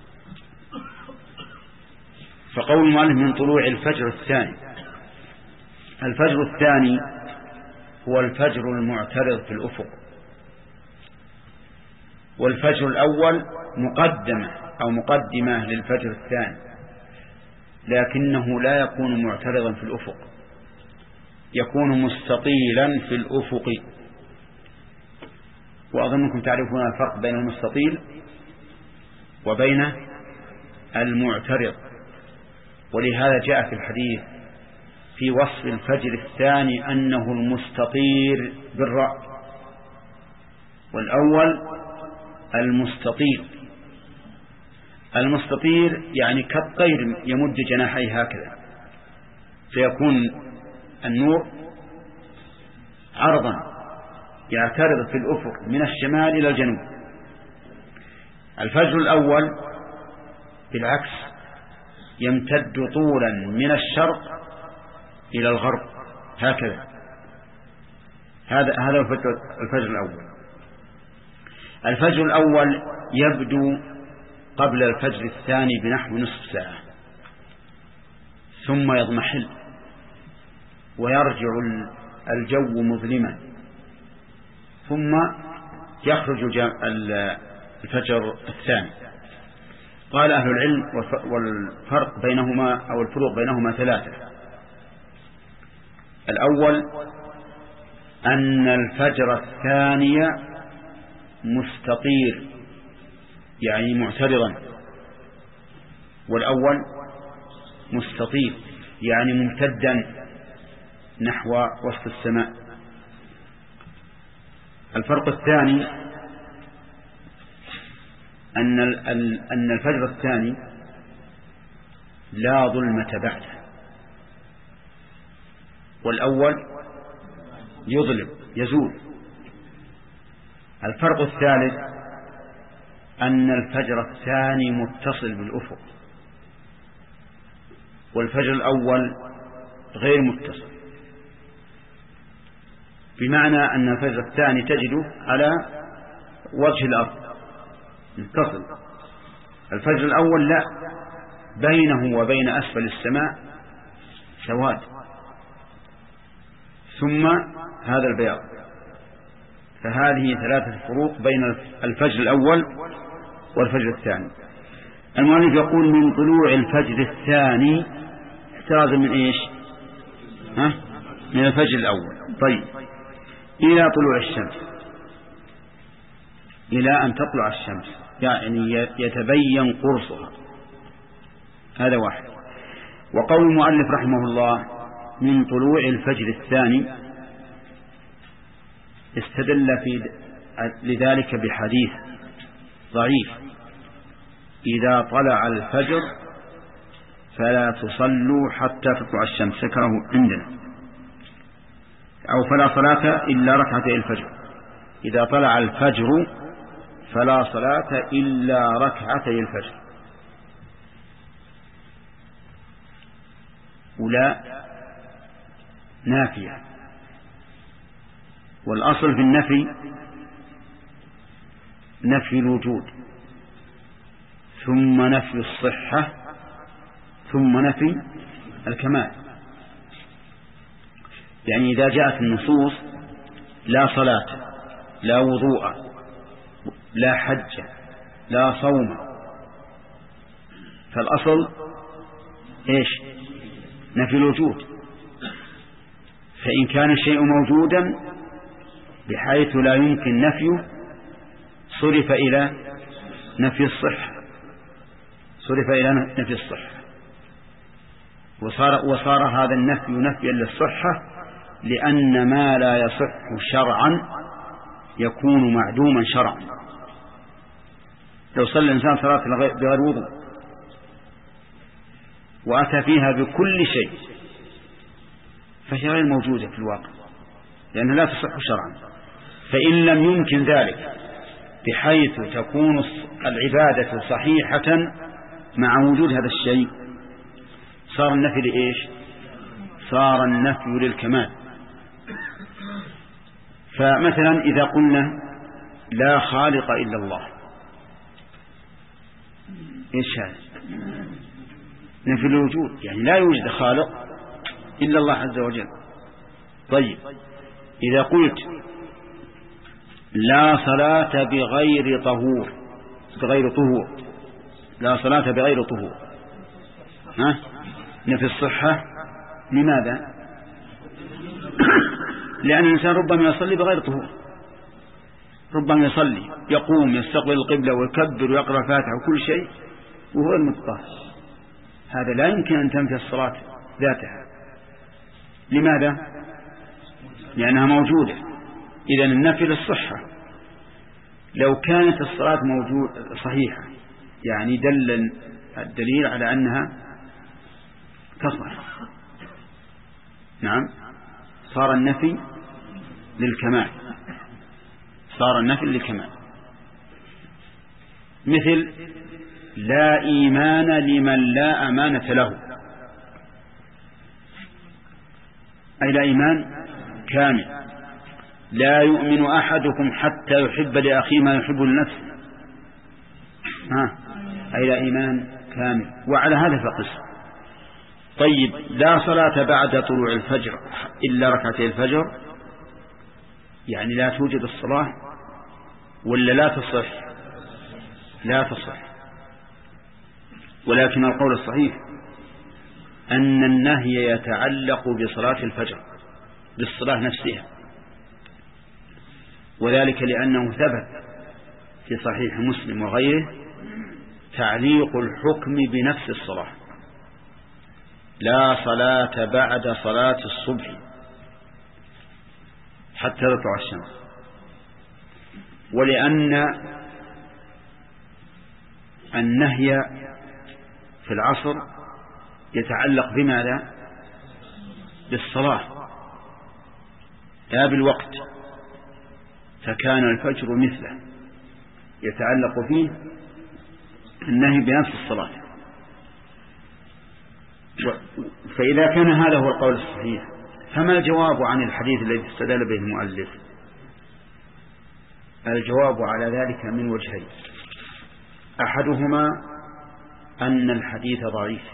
فقول المؤلف من طلوع الفجر الثاني، الفجر الثاني هو الفجر المعترض في الأفق، والفجر الأول مقدمة أو مقدمة للفجر الثاني، لكنه لا يكون معترضا في الأفق، يكون مستطيلا في الأفق. وأظنكم تعرفون الفرق بين المستطيل وبين المعترض. ولهذا جاء في الحديث في وصف الفجر الثاني أنه المستطير بالراء، والأول المستطيل. المستطير يعني كالطير يمد جناحيه هكذا، فيكون النور عرضا يعترض في الأفق من الشمال إلى الجنوب. الفجر الأول بالعكس يمتد طولا من الشرق إلى الغرب هكذا. هذا هذا الفجر الأول. الفجر الأول يبدو قبل الفجر الثاني بنحو نصف ساعة، ثم يضمحل ويرجع الجو مظلما، ثم يخرج الفجر الثاني. قال أهل العلم والفرق بينهما أو الفروق بينهما ثلاثة. الأول أن الفجر الثاني مستطير يعني معترضا، والأول مستطيل يعني ممتدا نحو وسط السماء. الفرق الثاني أن أن الفجر الثاني لا ظلمة بعده، والأول يظلم يزول. الفرق الثالث أن الفجر الثاني متصل بالأفق، والفجر الأول غير متصل، بمعنى أن الفجر الثاني تجده على وجه الأرض متصل. الفجر الأول لا، بينه وبين أسفل السماء سواد، ثم هذا البياض. فهذه ثلاثة فروق بين الفجر الأول والفجر الثاني. المؤلف يقول من طلوع الفجر الثاني احترازا من ايش؟ ها؟ من الفجر الأول. طيب، إلى طلوع الشمس، إلى أن تطلع الشمس يعني يتبين قرصها، هذا واحد. وقول المؤلف رحمه الله من طلوع الفجر الثاني استدل في لذلك بحديث ضعيف: إذا طلع الفجر فلا تصلوا حتى تطلع الشمس، ذكره عندنا، أو فلا صلاة إلا ركعتي الفجر. إذا طلع الفجر فلا صلاة إلا ركعتي الفجر. ولا نافية، والأصل في النفي نفي الوجود، ثم نفي الصحة، ثم نفي الكمال. يعني إذا جاءت النصوص لا صلاة، لا وضوء، لا حج، لا صوم، فالأصل إيش؟ نفي الوجود. فإن كان الشيء موجودا بحيث لا يمكن نفيه صرف إلى نفي الصحة، صرف إلى نفي الصحة، وصار, وصار هذا النفي نفيا للصحة، لأن ما لا يصح شرعا يكون معدوما شرعا. لو صلى الإنسان صلاة بغير وضوء وأتى فيها بكل شيء فهي غير موجودة في الواقع، لأنها لا تصح شرعا. فإن لم يمكن ذلك بحيث تكون العبادة صحيحة مع وجود هذا الشيء صار النفي لإيش؟ صار النفي للكمال. فمثلا إذا قلنا لا خالق إلا الله، إيش هذا؟ نفي الوجود، يعني لا يوجد خالق إلا الله عز وجل. طيب، إذا قلت لا صلاة بغير طهور، بغير طهور، لا صلاة بغير طهور، ها؟ نفي الصحة. لماذا؟ لأن الإنسان ربما يصلي بغير طهور، ربما يصلي يقوم يستقبل القبلة ويكبر ويقرأ الفاتحة وكل شيء وهو المتطهر، هذا لا يمكن أن تنفي الصلاة ذاتها. لماذا؟ لأنها موجودة. إذن النفي للصحة. لو كانت الصلاة موجود صحيحة يعني دل الدليل على أنها تصح، نعم، صار النفي للكمال، صار النفي للكمال. مثل لا إيمان لمن لا أمانة له، أي لا إيمان كامل. لا يؤمن أحدكم حتى يحب لأخيه ما يحب لنفسه، ها أي لا إيمان كامل. وعلى هذا فقس. طيب، لا صلاة بعد طلوع الفجر إلا ركعتي الفجر، يعني لا توجد الصلاة ولا لا تصح؟ لا تصح. ولكن القول الصحيح أن النهي يتعلق بصلاة الفجر، بالصلاة نفسها، وذلك لأنه ثبت في صحيح مسلم وغيره تعليق الحكم بنفس الصلاة: لا صلاة بعد صلاة الصبح حتى تطلع الشمس. ولأن النهي في العصر يتعلق بماذا؟ بالصلاة لا بالوقت، فكان الفجر مثله يتعلق فيه النهي بنفس الصلاة. فإذا كان هذا هو القول الصحيح، فما الجواب عن الحديث الذي استدل به المؤلف؟ الجواب على ذلك من وجهين: أحدهما أن الحديث ضعيف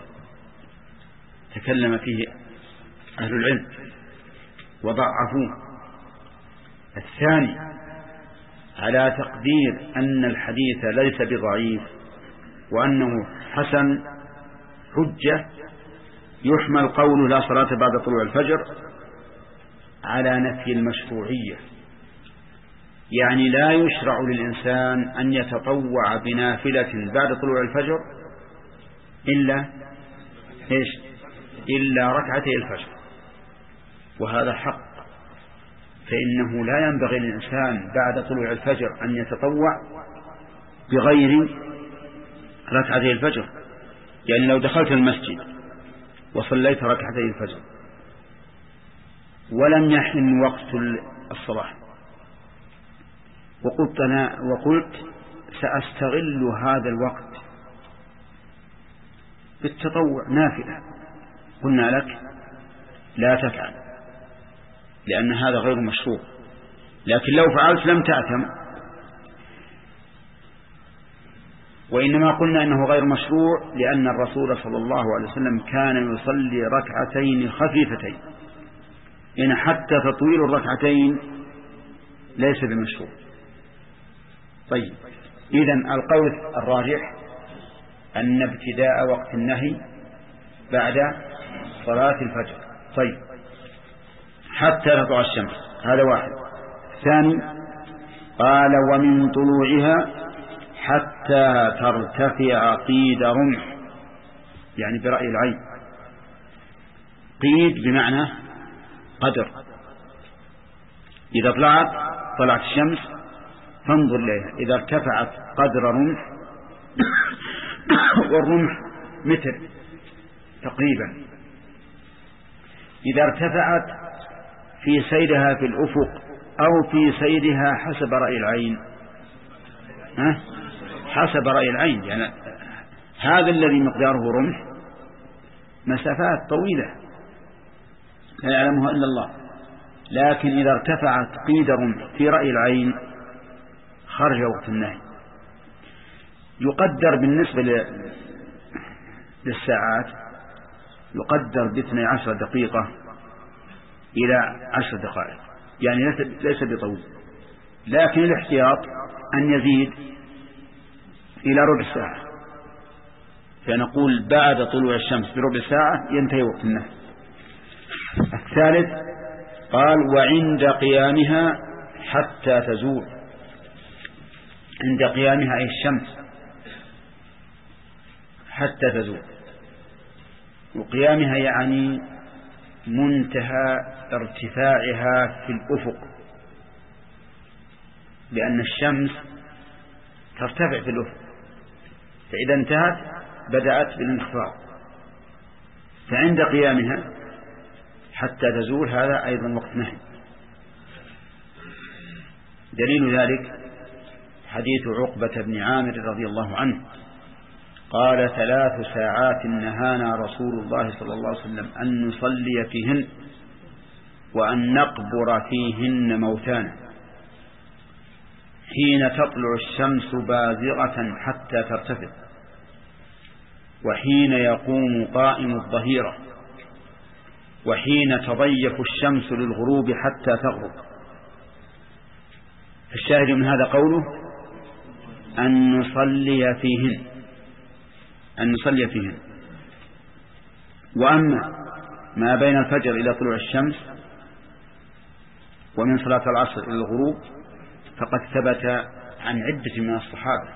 تكلم فيه أهل العلم وضعفوه. الثاني على تقدير أن الحديث ليس بضعيف وأنه حسن حجة، يحمل قوله لا صلاة بعد طلوع الفجر على نفي المشروعية، يعني لا يشرع للإنسان أن يتطوع بنافلة بعد طلوع الفجر إلا إيش؟ إلا ركعتي الفجر، وهذا حق. فإنه لا ينبغي للإنسان بعد طلوع الفجر أن يتطوع بغير ركعتي الفجر. يعني لو دخلت المسجد وصليت ركعتي الفجر ولم يحن وقت الصلاة وقلت, أنا وقلت سأستغل هذا الوقت بالتطوع نافلة، قلنا لك لا تفعل، لأن هذا غير مشروع. لكن لو فعلت لم تأثم، وإنما قلنا إنه غير مشروع لأن الرسول صلى الله عليه وسلم كان يصلي ركعتين خفيفتين، إن حتى تطويل الركعتين ليس بمشروع. طيب، إذن القول الراجح أن ابتداء وقت النهي بعد صلاة الفجر. طيب، حتى تطلع الشمس، هذا واحد. ثاني قال ومن طلوعها حتى ترتفع قيد رمح، يعني برأي العين. قيد بمعنى قدر، إذا طلعت طلعت الشمس فانظر إليها، إذا ارتفعت قدر رمح والرمح متر تقريبا، إذا ارتفعت في سيرها في الأفق أو في سيرها حسب رأي العين، ها؟ حسب رأي العين، يعني هذا الذي مقداره رمح مسافات طويلة لا يعلمها إلا الله. لكن إذا ارتفعت قيد رمح في رأي العين خرج وقت النهي. يقدر بالنسبة للساعات يقدر باثني عشر دقيقة إلى عشر دقائق، يعني ليس بطويل. لكن الاحتياط أن يزيد إلى ربع ساعة، فنقول بعد طلوع الشمس بربع ساعة ينتهي وقت النهي. الثالث قال وعند قيامها حتى تزول، عند قيامها أي الشمس حتى تزول، وقيامها يعني منتهى ارتفاعها في الأفق، لأن الشمس ترتفع في الأفق، فإذا انتهت بدأت بالانخفاض، فعند قيامها حتى تزول هذا أيضا وقت نهي. دليل ذلك حديث عقبة بن عامر رضي الله عنه قال ثلاث ساعات نهانا رسول الله صلى الله عليه وسلم أن نصلي فيهن وأن نقبر فيهن موتانا حين تطلع الشمس بازغة حتى ترتفع وحين يقوم قائم الظهيرة وحين تضيف الشمس للغروب حتى تغرب. الشاهد من هذا قوله أن نصلي فيهن أن نصلي فيهن. وأما ما بين الفجر إلى طلوع الشمس ومن صلاة العصر إلى الغروب فقد ثبت عن عدة من الصحابة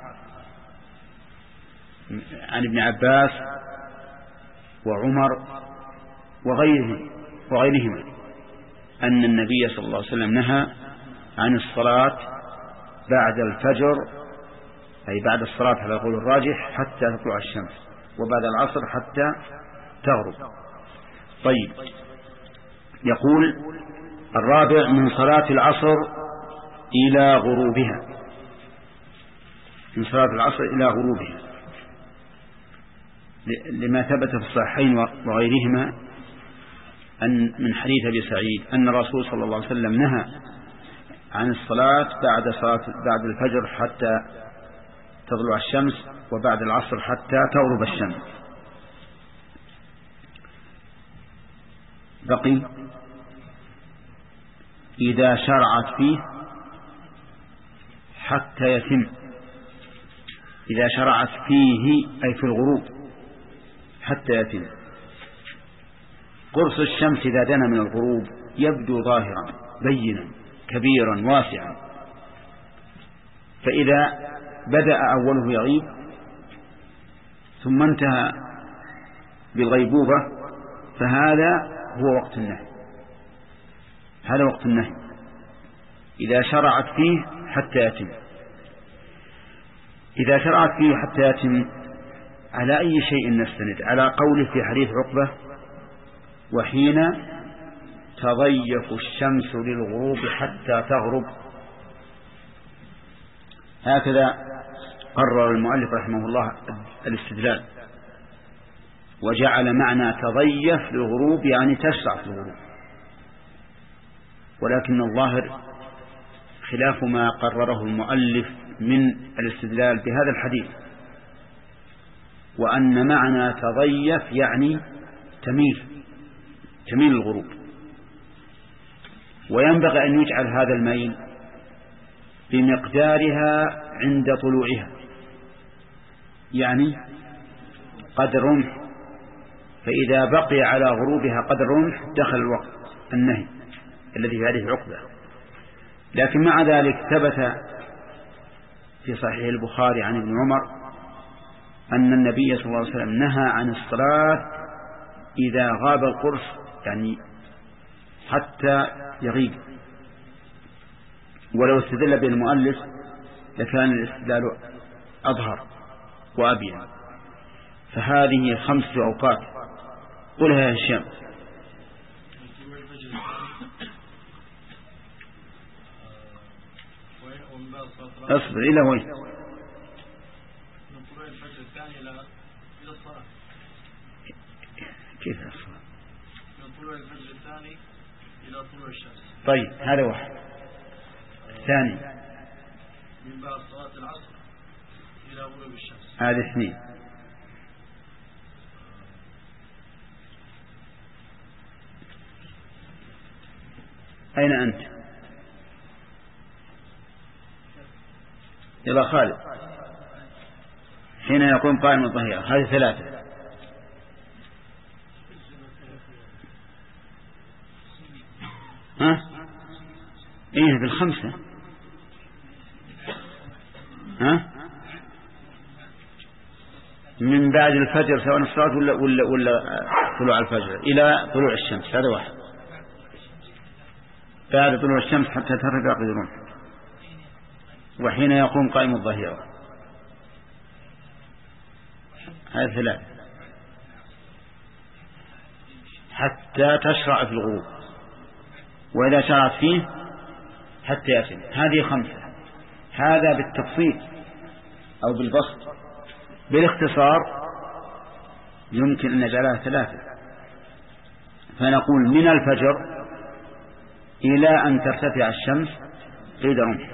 عن ابن عباس وعمر وغيرهم وغيرهما أن النبي صلى الله عليه وسلم نهى عن الصلاة بعد الفجر أي بعد الصلاة على قول الراجح حتى تطلع الشمس وبعد العصر حتى تغرب. طيب، يقول الرابع من صلاة العصر إلى غروبها من صلاة العصر إلى غروبها لما ثبت في الصحيحين وغيرهما أن من حديث أبي سعيد أن الرسول صلى الله عليه وسلم نهى عن الصلاة بعد صلاة بعد الفجر حتى تطلع الشمس وبعد العصر حتى تغرب الشمس. بقي إذا شرعت فيه حتى يتم. إذا شرعت فيه أي في الغروب حتى يتم. قرص الشمس إذا دنا من الغروب يبدو ظاهرا بينا كبيرا واسعا، فإذا بدأ أوله يغيب ثم انتهى بالغيبوبة فهذا هو وقت النهي. هذا وقت النهي إذا شرعت فيه حتى يتم. إذا شرعت فيه حتى يتم على أي شيء نستند؟ على قوله في حديث عقبة وحين تضيف الشمس للغروب حتى تغرب. هكذا قرر المؤلف رحمه الله الاستدلال، وجعل معنى تضيف للغروب يعني تشرع في الغروب، ولكن الظاهر خلاف ما قرره المؤلف من الاستدلال بهذا الحديث، وأن معنى تضيف يعني تميل تميل الغروب، وينبغي أن يجعل هذا الميل بمقدارها عند طلوعها، يعني قدر رمح، فإذا بقي على غروبها قدر رمح دخل الوقت النهي الذي في حديث عقبة. لكن مع ذلك ثبت في صحيح البخاري عن ابن عمر أن النبي صلى الله عليه وسلم نهى عن الصلاة إذا غاب القرص، يعني حتى يغيب. ولو استدل به المؤلف لكان الاستدلال أظهر وأبين. فهذه خمسة أوقات قلها يا هشام. أصبر إلى وين؟ كيف الصلاة؟ من طلوع الفجر الثاني إلى طلوع الشمس. طيب هذا واحد. ثاني من بعد صلاة العصر إلى غروب الشمس. هذا اثنين. أين أنت؟ يلا خالد. حين يقوم قائم الظهيرة. هذه ثلاثة. ها؟ إيه بالخمسة. ها؟ من بعد الفجر سواء الصلاة ولا ولا ولا طلوع الفجر إلى طلوع الشمس. هذا واحد. بعد طلوع الشمس حتى ترتفع قدرون. وحين يقوم قائم الظهيرة. هذه ثلاثة. حتى تشرع في الغروب، وإذا شرعت فيه حتى يتم. هذه خمسة. هذا بالتفصيل أو بالبسط. بالاختصار يمكن أن نجعلها ثلاثة، فنقول من الفجر إلى أن ترتفع الشمس قيد رمح،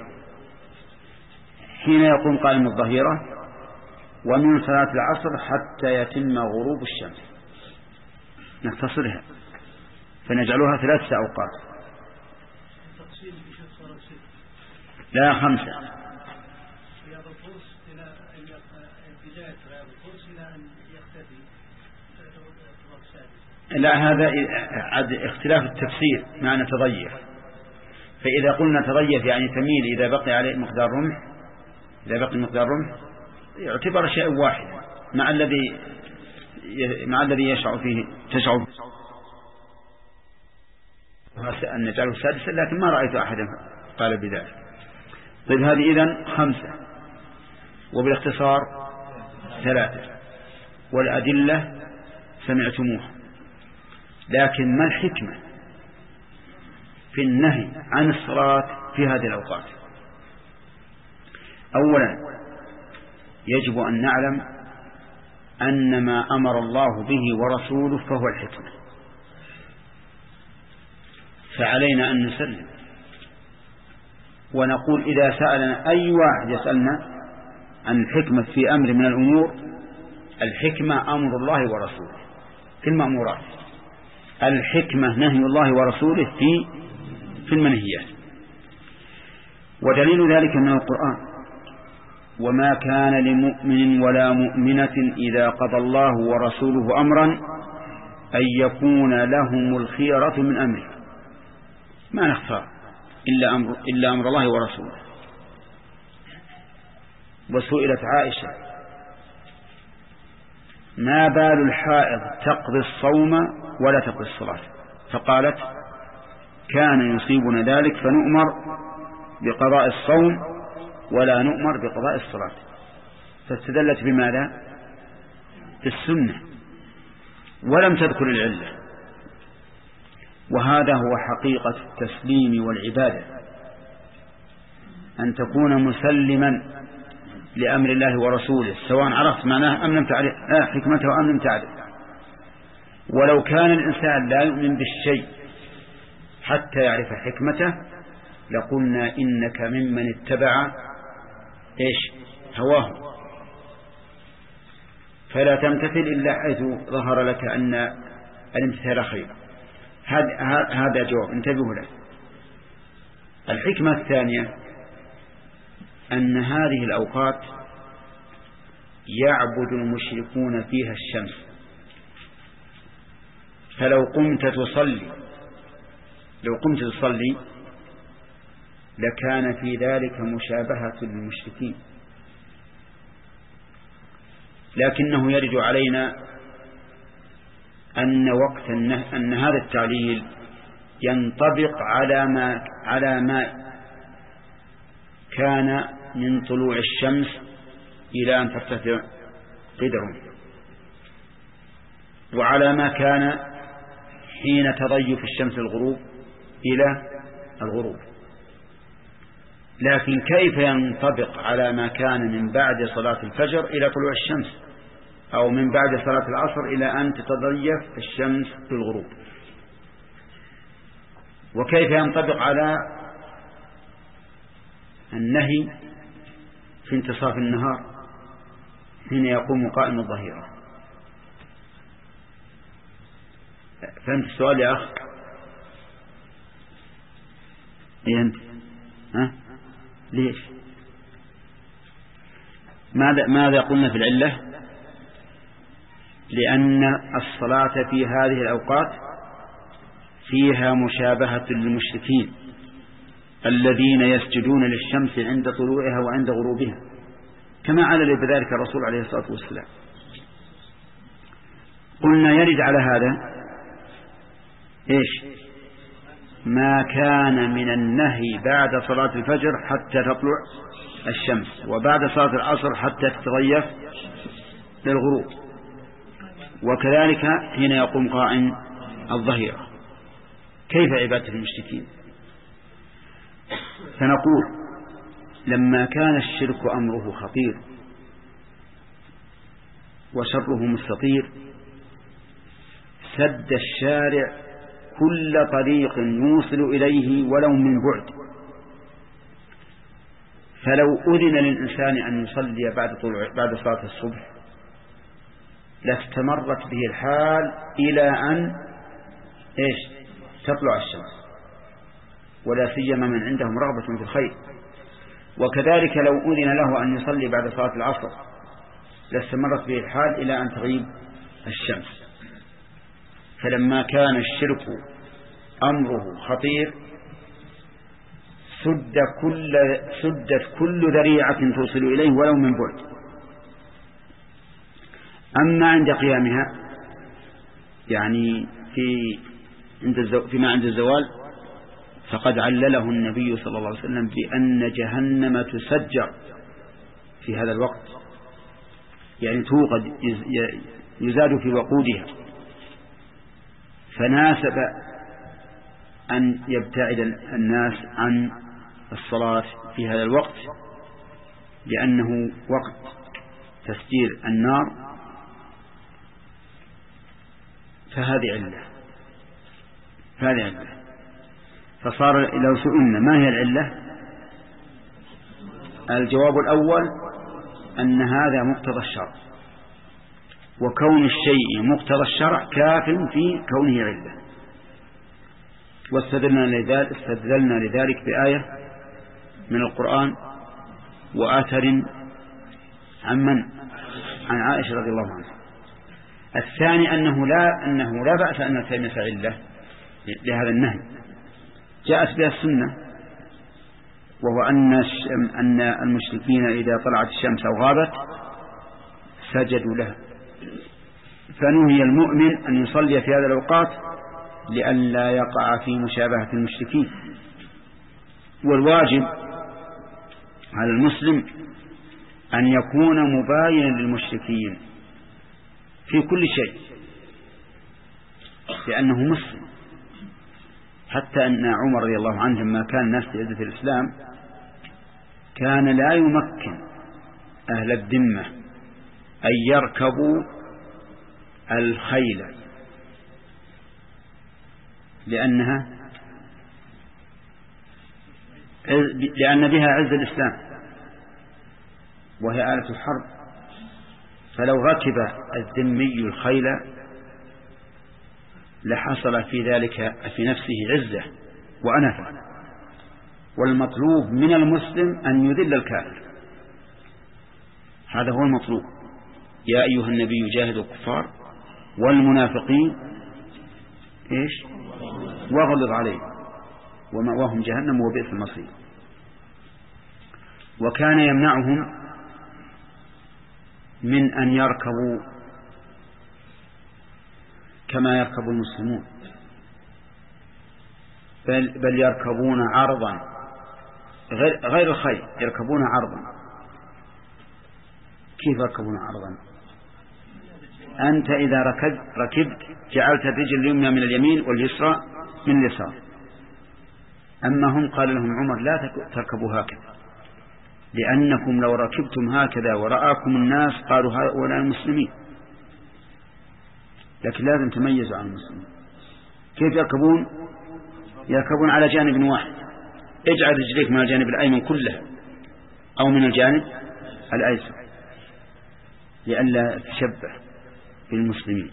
حين يقوم قائم الظهيرة، ومن صلاة العصر حتى يتم غروب الشمس. نختصرها فنجعلها ثلاثة أوقات. لا خمسة. لا هذا اختلاف التفسير مع نتضيف. فإذا قلنا تضيف يعني تميل إذا بقي عليه مقدار رمح، إذا بقي مقدار رمح يعتبر شيء واحد مع الذي مع الذي يشعر فيه تشعر أن نجعله سادسا، لكن ما رأيت أحدا قال بذلك. طيب هذه إذن خمسة، وبالاختصار ثلاثة، والأدلة سمعتموها. لكن ما الحكمة في النهي عن الصلاة في هذه الأوقات؟ أولا يجب أن نعلم أن ما أمر الله به ورسوله فهو الحكمة، فعلينا أن نسلم ونقول إذا سألنا أي واحد يسألنا عن الحكمة في أمر من الأمور، الحكمة أمر الله ورسوله في المأمورات، الحكمة نهي الله ورسوله في في المنهيات. ودليل ذلك أنه القرآن: وما كان لمؤمن ولا مؤمنة إذا قضى الله ورسوله أمرا أن يكون لهم الخيرة من أمره، ما نختار إلا أمر, إلا أمر الله ورسوله. وسئلت عائشة: ما بال الحائض تقضي الصوم ولا تقضي الصلاة؟ فقالت: كان يصيبنا ذلك فنؤمر بقضاء الصوم ولا نؤمر بقضاء الصلاة. فاستدلت بماذا؟ بالسنة، ولم تذكر العلة. وهذا هو حقيقة التسليم والعبادة، أن تكون مسلما لأمر الله ورسوله سواء عرفت معناه أم لم تعرف آه حكمته أم لم تعرف. ولو كان الإنسان لا يؤمن بالشيء حتى يعرف حكمته لقلنا إنك ممن اتبع إيش هواه، فلا تمتثل إلا حيث ظهر لك أن الامتثال خير. هذا جواب، انتبهوا له. الحكمة الثانية أن هذه الأوقات يعبد المشركون فيها الشمس، فلو قمت تصلي لو قمت تصلي لكان في ذلك مشابهة للمشركين. لكنه يرد علينا أن وقت أن هذا التعليل ينطبق على ما على ما كان من طلوع الشمس إلى أن ترتفع قدرهم، وعلى ما كان حين تضيف الشمس الغروب إلى الغروب. لكن كيف ينطبق على ما كان من بعد صلاة الفجر إلى طلوع الشمس، أو من بعد صلاة العصر إلى أن تتضيف الشمس في الغروب؟ وكيف ينطبق على النهي في انتصاف النهار حين يقوم قائم الظهيرة؟ فهمت السؤال يا أخ؟ إيه أنت؟ ها؟ ليش؟ ماذا ماذا قلنا في العلة؟ لأن الصلاة في هذه الأوقات فيها مشابهة للمشركين الذين يسجدون للشمس عند طلوعها وعند غروبها، كما علل بذلك الرسول عليه الصلاة والسلام. قلنا يرد على هذا إيش؟ ما كان من النهي بعد صلاة الفجر حتى تطلع الشمس، وبعد صلاة العصر حتى تتضيف للغروب، وكذلك حين يقوم قائم الظهيرة. كيف عبادة المشركين؟ فنقول لما كان الشرك أمره خطير وشره مستطير سد الشارع كل طريق يوصل إليه ولو من بعد. فلو أذن للإنسان أن يصلي بعد طلوع بعد صلاة الصبح لاستمرت به الحال إلى أن إيش تطلع الشمس، ولا سيما من عندهم رغبة في الخير. وكذلك لو أذن له أن يصلي بعد صلاة العصر لاستمرت به الحال إلى أن تغيب الشمس. فلما كان الشرك أمره خطير سد كل سدت كل ذريعة توصل إليه ولو من بعد. أما عند قيامها يعني في عند الزو... فيما عند الزوال فقد علله النبي صلى الله عليه وسلم بأن جهنم تسجر في هذا الوقت، يعني توقد يزاد في وقودها، فناسب أن يبتعد الناس عن الصلاة في هذا الوقت لأنه وقت تسجير النار. فهذه علة فهذه علة فصار لو سئلنا ما هي العلة، الجواب الأول أن هذا مقتضى الشرع، وكون الشيء مقتضى الشرع كاف في كونه علة. واستدلنا لذلك, استدلنا لذلك بآية من القرآن وآثر عن من؟ عن عائشة رضي الله عنها. الثاني أنه لا, أنه لا بأس أن نلتمس علة لهذا النهي جاءت بها السنة، وهو أن, أن المشركين إذا طلعت الشمس أو غابت سجدوا لها، فنهي المؤمن أن يصلي في هذا الأوقات لئلا يقع في مشابهة المشركين. والواجب على المسلم أن يكون مباينا للمشركين في كل شيء لأنه مسلم. حتى أن عمر رضي الله عنه لما كان الناس في عزة الإسلام كان لا يمكن أهل الذمة أن يركبوا الخيل لأنها لأن بها عز الإسلام وهي آلة الحرب، فلو ركب الذمي الخيل لحصل في ذلك في نفسه عزة وأنفة. والمطلوب من المسلم أن يذل الكافر، هذا هو المطلوب. يا أيها النبي جاهد الكفار والمنافقين إيش واغلظ عليهم ومأواهم جهنم وبئس المصير. وكان يمنعهم من أن يركبوا كما يركب المسلمون، بل, بل يركبون عرضا غير, غير الخيل، يركبون عرضا. كيف يركبون عرضا؟ أنت إذا ركبت, ركبت جعلت الرجل اليمنى من اليمين واليسرى من اليسار. أما هم قال لهم عمر لا تركبوا هكذا، لأنكم لو ركبتم هكذا ورآكم الناس قالوا هؤلاء المسلمين، لكن لازم تميزوا عن المسلمين. كيف يركبون؟ يركبون على جانب واحد، اجعل رجليك من الجانب الأيمن كلها أو من الجانب الأيسر لئلا تشبه بالمسلمين.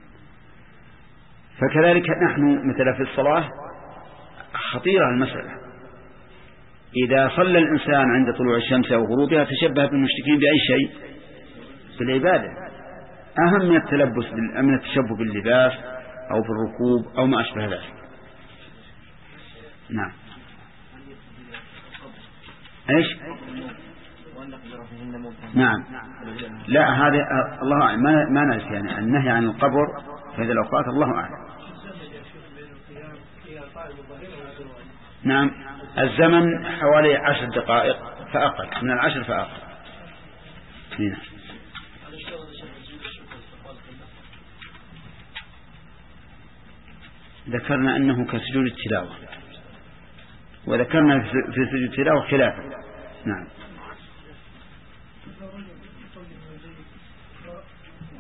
فكذلك نحن مثل في الصلاة خطيرة المسألة، إذا صلى الإنسان عند طلوع الشمس أو غروبها تشبه بالمشركين بأي شيء بالعبادة، أهم من التلبس من التشبه باللباس أو بالركوب أو ما أشبه ذلك. نعم. إيش؟ نعم. لا هذا الله أعلم، ما ما نعرف يعني النهي عن القبر في هذه الأوقات الله أعلم. نعم. الزمن حوالي عشر دقائق فأقل، من العشر فأقل. نعم. ذكرنا أنه كسجود التلاوة، وذكرنا في سجود التلاوة خلافه. نعم.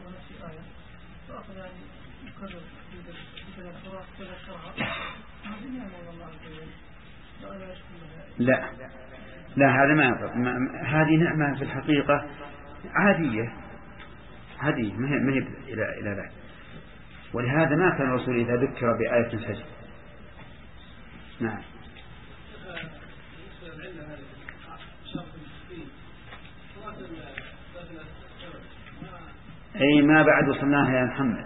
لا لا هذا ما يضر. هذه نعمة في الحقيقة عادية، هذه ما هي ما هي إلى إلى ذلك. ولهذا ما كان الرسول إذا ذكر بآية سجد. نعم. أي ما بعد وصلناها يا محمد،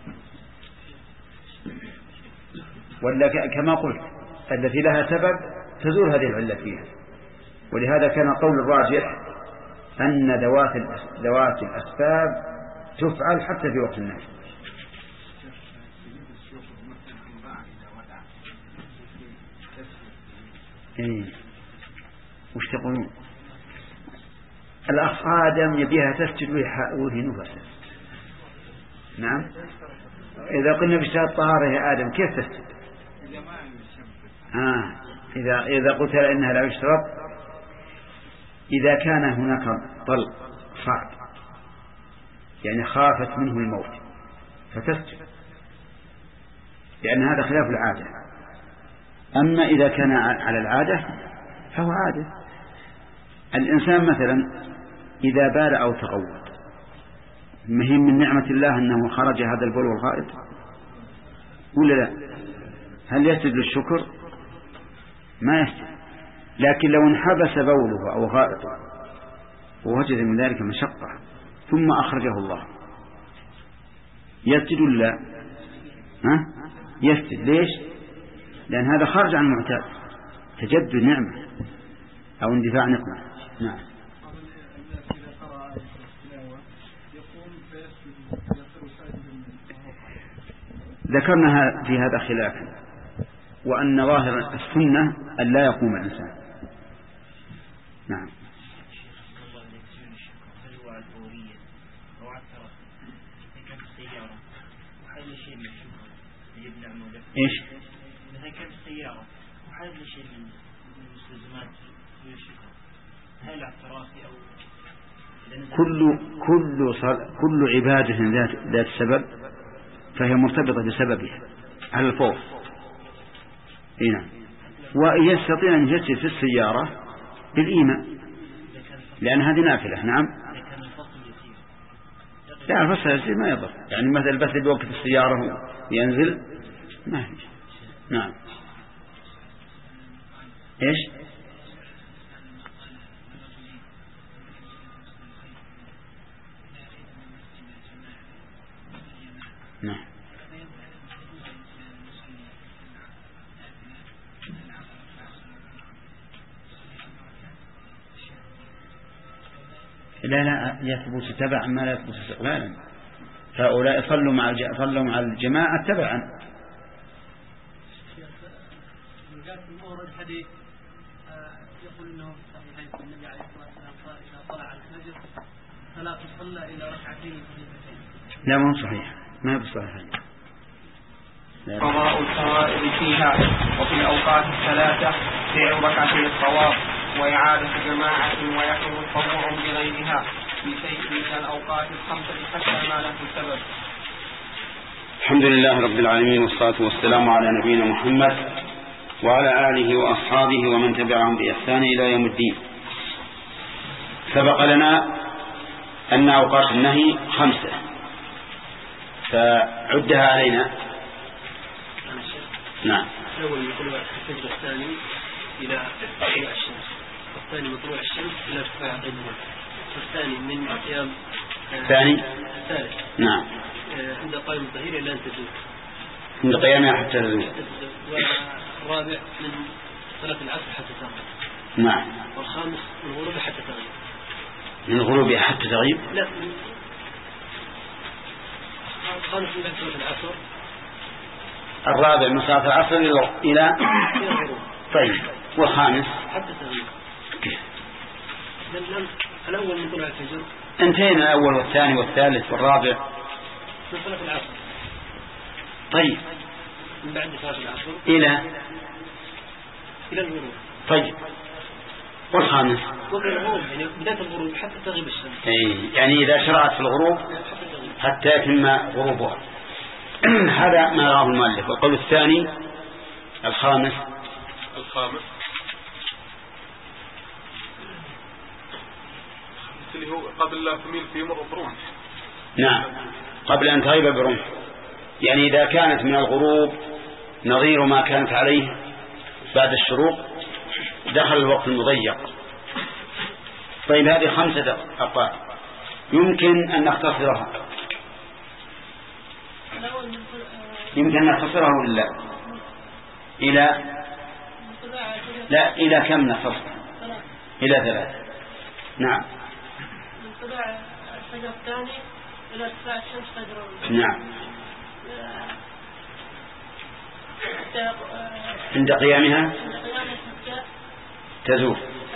ولا كما قلت التي لها سبب تزول هذه العلة فيها. ولهذا كان قول الراجح أن ذوات ذوات الأسباب تفعل حتى في وقت النهي. إيه وش تقولون؟ الأخ آدم يبيها تسجد وهي نفسه. نعم. إذا قلنا بشهادة الطهارة يا آدم كيف تسجد؟ آه إذا إذا قلت إنها لا يشترط إذا كان هناك طلق صعب يعني خافت منه الموت فتسجد، لأن هذا خلاف العادة. أما إذا كان على العادة فهو عادة. الإنسان مثلا إذا بال أو تغوط مهم من نعمة الله أنه خرج هذا البول والغائط ولا لا؟ هل يسجد للشكر؟ ما يسجد. لكن لو انحبس بوله أو غائطه ووجد من ذلك مشقة ثم أخرجه الله يسجد ولا لا؟ ها؟ يسجد. ليش؟ لأن هذا خارج عن المعتاد، تجدد نعمة أو اندفاع نقمة. نعم. ذكرنا في هذا خلافا، وأن ظاهر السنة أن لا يقوم الإنسان. نعم. إيش؟ مثلا كانت السيارة وحاجة شيء من المستلزمات للشكر، هل الاعترافي أو كل كل كل عبادة ذات ذات سبب فهي مرتبطة بسببها على الفور. هنا ويستطيع أن يجسد في السيارة بالإيمان لأن هذه نافلة. نعم. لا الفصل يصير ما يضر، يعني مثلا بس بوقت السيارة ينزل ما هي. نعم. إيش؟ نعم. لا لا يثبت تبعا ما لا يثبت استقلالا، فهؤلاء صلوا مع صلوا مع الجماعة تبعا. ورد حديث يقول انه صحيح النبي عليه الصلاه والسلام قال اذا طلع الفجر فلا تصلى الى ركعتين خفيفتين. لا مو صحيح، ما هي بصحيح. قضاء الفرائض فيها وفي الاوقات الثلاثه فعل ركعتي الطواف واعاده جماعه ويحرم التطوع بغيرها بشيء من الاوقات الخمسه حتى ما له سبب. الحمد لله رب العالمين والصلاه والسلام على نبينا محمد وعلى آله وأصحابه ومن تبعهم بإحسان إلى يوم الدين. سبق لنا أن أوقات النهي خمسة فعدها علينا. نعم. الأول من طلوع الفجر الثاني إلى طلوع الشمس، والثاني من طلوع الشمس إلى ارتفاع الظهر، والثاني من قيام الثاني الثالث نعم عند قائم الظهيرة إلى أن تزول، عند قيامها حتى تزول. والرابع من صلاة العصر حتى تغيب. نعم. والخامس من الغروب حتى تغيب. من الغروب حتى تغيب؟ لا، الخامس من بعد صلاة العصر. الرابع من صلاة العصر إلى إلى الغروب. طيب والخامس حتى تغيب. الأول من طلوع الفجر. انتهينا الأول والثاني والثالث والرابع. من صلاة العصر. طيب. من بعد صلاة العصر إلى إلى الغروب. طيب والخامس وقت الغروب يعني بداية الغروب حتى تغيب الشمس. أي يعني إذا شرعت في الغروب حتى يتم غروبها. هذا ما راه المؤلف. والقول الثاني الخامس الخامس اللي هو قبل لا تميل في مرة برمح. نعم قبل أن تغيب برمح، يعني إذا كانت من الغروب نظير ما كانت عليه بعد الشروق دخل الوقت المضيق. طيب هذه خمسة أقوال يمكن أن نختصرها، يمكن أن نختصرها ولا لا؟ إلى لا إلى كم نختصرها؟ إلى ثلاثة. نعم من طلوع الفجر الثاني إلى ارتفاع الشمس قدر. نعم عند قيامها تزول،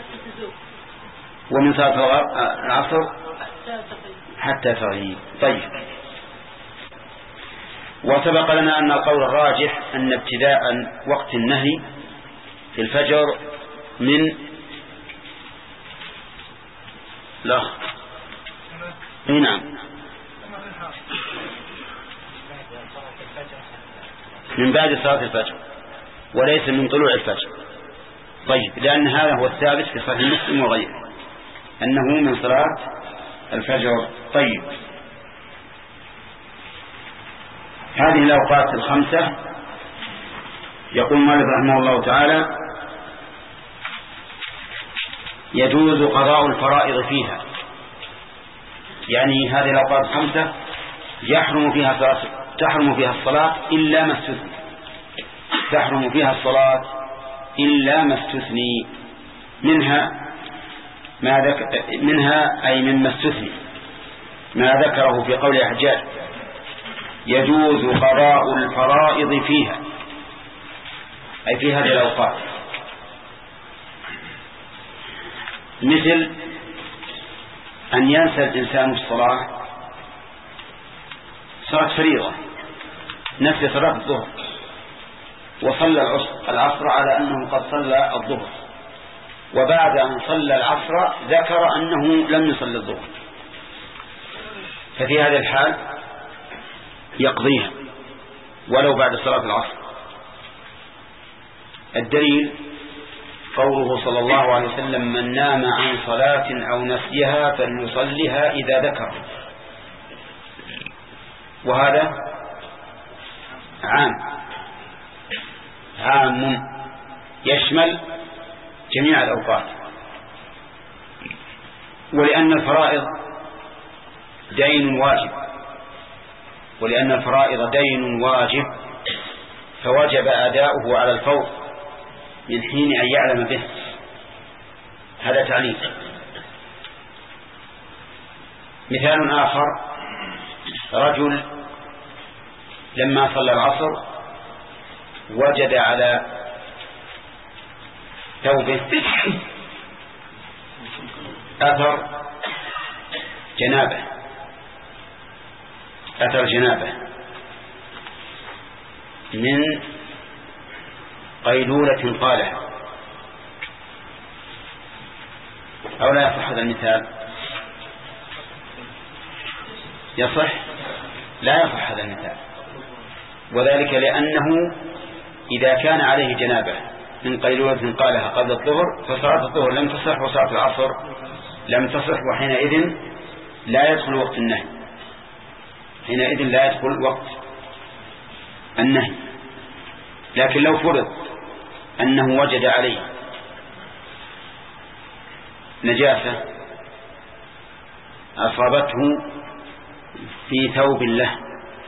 ومن صلاة العصر حتى تغيب. طيب وسبق لنا أن القول الراجح أن ابتداء وقت النهي في الفجر من لا نعم من بعد صلاة الفجر وليس من طلوع الفجر. طيب لأن هذا هو الثابت في صحيح مسلم وغيره أنه من صلاة الفجر. طيب هذه الأوقات الخمسة يقول مالك رحمه الله تعالى يجوز قضاء الفرائض فيها، يعني هذه الأوقات الخمسة يحرم فيها صلاة تحرم فيها الصلاة إلا ما استثني، تحرم فيها الصلاة إلا ما استثني منها ما ذكر منها أي مما استثني ما ذكره في قول حجاج يجوز قضاء الفرائض فيها، أي في هذه الأوقات، مثل أن ينسى الإنسان الصلاة صلاة فريضة، نسي صلاة الظهر وصلى العصر على أنه قد صلى الظهر، وبعد أن صلى العصر ذكر أنه لم يصلي الظهر، ففي هذا الحال يقضيها ولو بعد صلاة العصر. الدليل قوله صلى الله عليه وسلم من نام عن صلاة أو نسيها فليصلها إذا ذكر، وهذا عام عام يشمل جميع الأوقات. ولأن الفرائض دين واجب ولأن الفرائض دين واجب فوجب أداؤه على الفور من حين أن يعلم به. هذا تعليل. مثال آخر رجل لما صلى العصر وجد على ثوبه أثر جنابه أثر جنابه من قيلولة قالها، أو لا يصح هذا المثال؟ يصح؟ لا يصح هذا المثال، وذلك لأنه إذا كان عليه جنابه من قيلولة قالها قبل الظهر فصلاة الظهر لم تصح وصلاة العصر لم تصح، وحينئذ لا يدخل وقت النهي، حينئذ لا يدخل وقت النهي. لكن لو فرض أنه وجد عليه نجاسة أصابته في ثوب له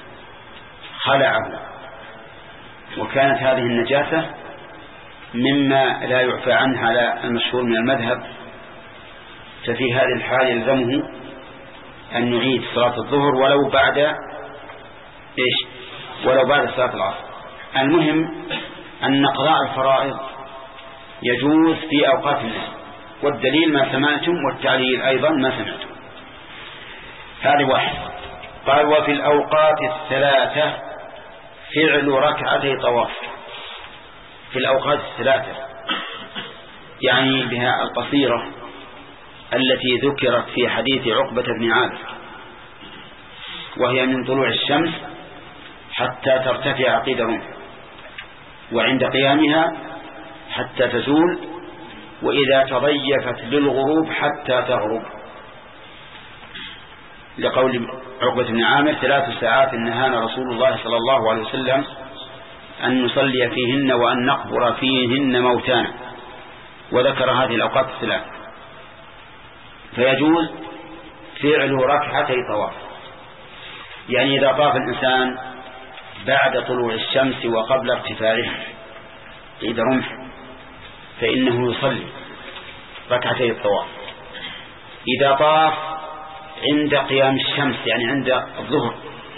خلعه، وكانت هذه النجاسة مما لا يعفى عنه على المشهور من المذهب، ففي هذه الحال يلزمه أن يعيد صلاة الظهر ولو بعد إيش ولو بعد صلاة العصر. المهم أن قضاء الفرائض يجوز في أوقات النهي، والدليل ما سمعتم والتعليل أيضا ما سمعتم. هذه واحد. قال وفي الأوقات الثلاثة فعل ركعتي طواف. في الأوقات الثلاثة يعني بها القصيرة التي ذكرت في حديث عقبة بن عامر، وهي من طلوع الشمس حتى ترتفع قيد رمح، وعند قيامها حتى تزول، وإذا تضيفت للغروب حتى تغرب، لقول عقبة بن عامر ثلاث ساعات نهانا رسول الله صلى الله عليه وسلم أن نصلي فيهن وأن نقبر فيهن موتانا، وذكر هذه الأوقات الثلاث. فيجوز فعل ركعتي طواف، يعني إذا طاف الإنسان بعد طلوع الشمس وقبل ارتفاعها قيد رمح فإنه يصلي ركعتي الطواف. إذا طاف عند قيام الشمس يعني عند الظهر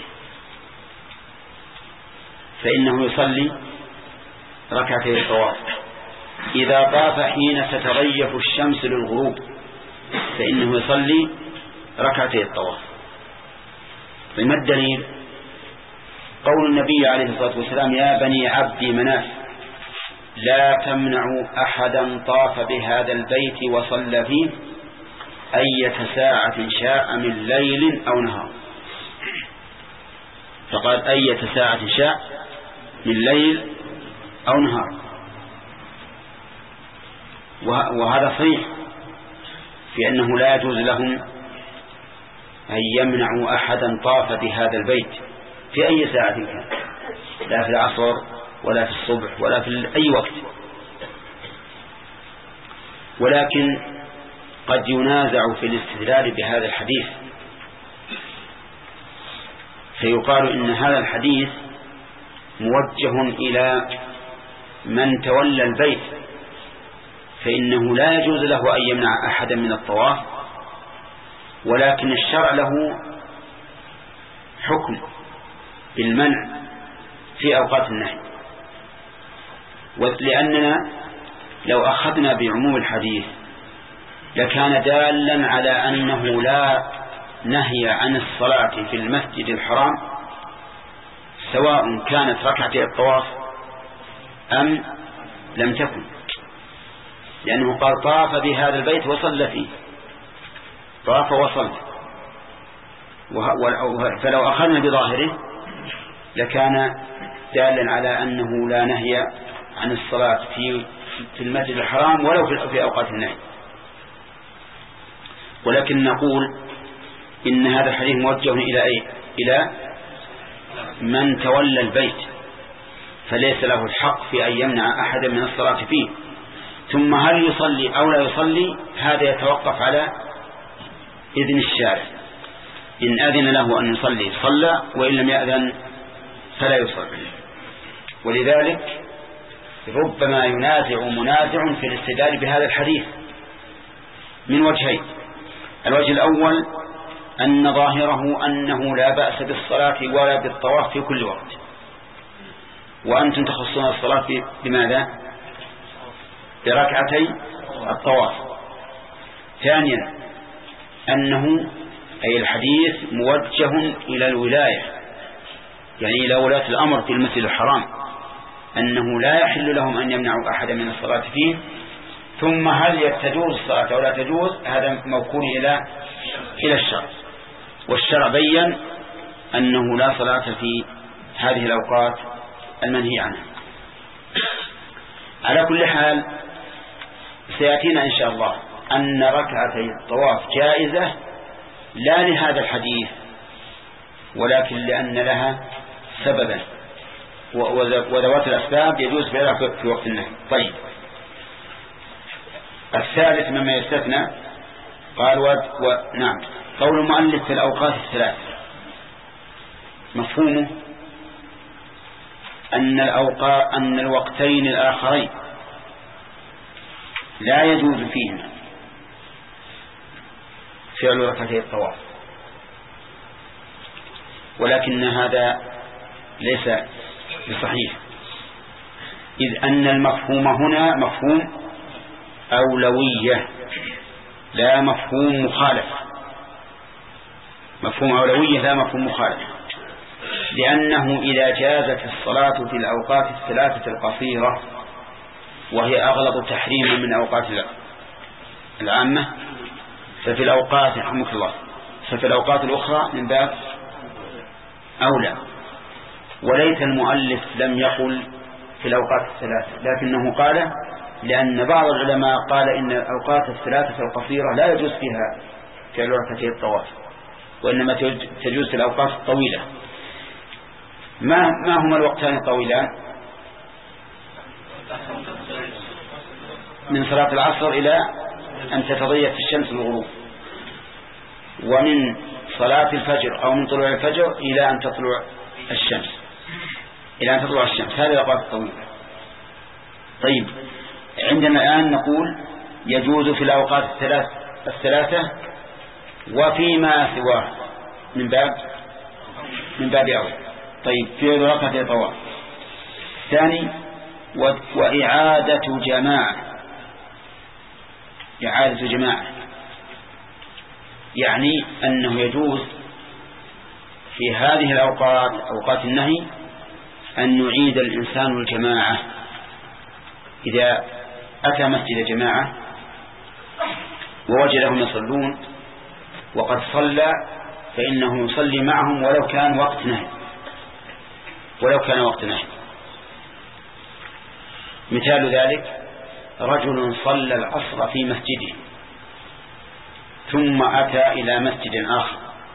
فإنه يصلي ركعتي الطواف. إذا طاف حين تتضيف الشمس للغروب فإنه يصلي ركعتي الطواف. فما الدليل؟ قول النبي عليه الصلاة والسلام: يا بني عبد مناف لا تمنعوا أحدا طاف بهذا البيت وصلى فيه أية ساعة شاء من ليل أو نهار. فقال أية ساعة شاء من ليل أو نهار، وهذا صحيح في أنه لا يجوز لهم أن يمنعوا أحدا طاف بهذا البيت في أي ساعة كان، لا في العصر ولا في الصبح ولا في أي وقت. ولكن قد ينازع في الاستدلال بهذا الحديث، فيقال إن هذا الحديث موجه إلى من تولى البيت، فإنه لا يجوز له أن يمنع أحدا من الطواف، ولكن الشرع له حكم بالمنع في أوقات النهي. لأننا لو أخذنا بعموم الحديث لكان دالا على أنه لا نهي عن الصلاة في المسجد الحرام سواء كانت ركعتي الطواف أم لم تكن، لأنه قال طاف بهذا البيت وصلى فيه، طاف وصلى. فلو أخذنا بظاهره لكان دالا على أنه لا نهي عن الصلاة في في المسجد الحرام ولو في أوقات النهي. ولكن نقول إن هذا الحديث موجه إلى أي؟ إلى من تولى البيت، فليس له الحق في أن يمنع أحدا من الصلاة فيه. ثم هل يصلي أو لا يصلي هذا يتوقف على إذن الشارع، إن أذن له أن يصلي صلى، وإن لم يأذن فلا يصلي. ولذلك ربما ينازع منازع في الاستدلال بهذا الحديث من وجهين: الوجه الأول أن ظاهره أنه لا بأس بالصلاة ولا بالطواف في كل وقت، وأنتم تخصون الصلاة بماذا؟ بركعتي الطواف. ثانيا أنه أي الحديث موجه إلى الولاية، يعني إلى ولاة الأمر في المسجد الحرام، أنه لا يحل لهم أن يمنعوا أحدا من الصلاة فيه. ثم هل تجوز الصلاة أو لا تجوز هذا موكول إلى إلى الشرع، والشرع بين أنه لا صلاة في هذه الأوقات المنهي عنها. على كل حال سيأتينا إن شاء الله أن ركعتي الطواف جائزة لا لهذا الحديث، ولكن لأن لها سببا، وذوات الأسباب يجوز فعلها في وقت النهي. طيب، الثالث مما يستثنى قال و... و... نعم قول المؤلف في الأوقات الثلاث مفهومه أن الأوقات أن الوقتين الآخرين لا يجوز فيهما فعل ركعتي الطواف، ولكن هذا ليس بصحيح، إذ أن المفهوم هنا مفهوم أولوية لا مفهوم مخالف، مفهوم أولوية لا مفهوم مخالف، لأنه إذا جازت الصلاة في الأوقات الثلاثة القصيرة وهي أغلب تحريما من أوقات العامة، ففي الأوقات رحمك الله ففي الأوقات الأخرى من باب أولى. وليت المؤلف لم يقل في الأوقات الثلاثة، لكنه قال لأن بعض العلماء قال إن الأوقات الثلاثة القصيرة لا يجوز فيها فعل ركعتي الطواف، وإنما تجوز في الأوقات الطويلة. ما ما هما الوقتان الطويلان؟ من صلاة العصر إلى أن تتضيق الشمس الغروب، ومن صلاة الفجر أو من طلوع الفجر إلى أن تطلع الشمس إلى أن تطلع الشمس هذه الأوقات الطويلة. طيب، عندنا الآن نقول يجوز في الأوقات الثلاث الثلاثة وفيما سواه من باب من باب أول. طيب، في ركعة الطواف. ثاني، وإعادة جماعة إعادة جماعة يعني أنه يجوز في هذه الأوقات أوقات النهي أن يعيد الإنسان الجماعة. إذا أتى مسجد جماعة ووجدهم يصلون وقد صلى فإنه يصلي معهم ولو كان وقت نهي ولو كان وقت نهي. مثال ذلك رجل صلى العصر في مسجده ثم أتى إلى مسجد آخر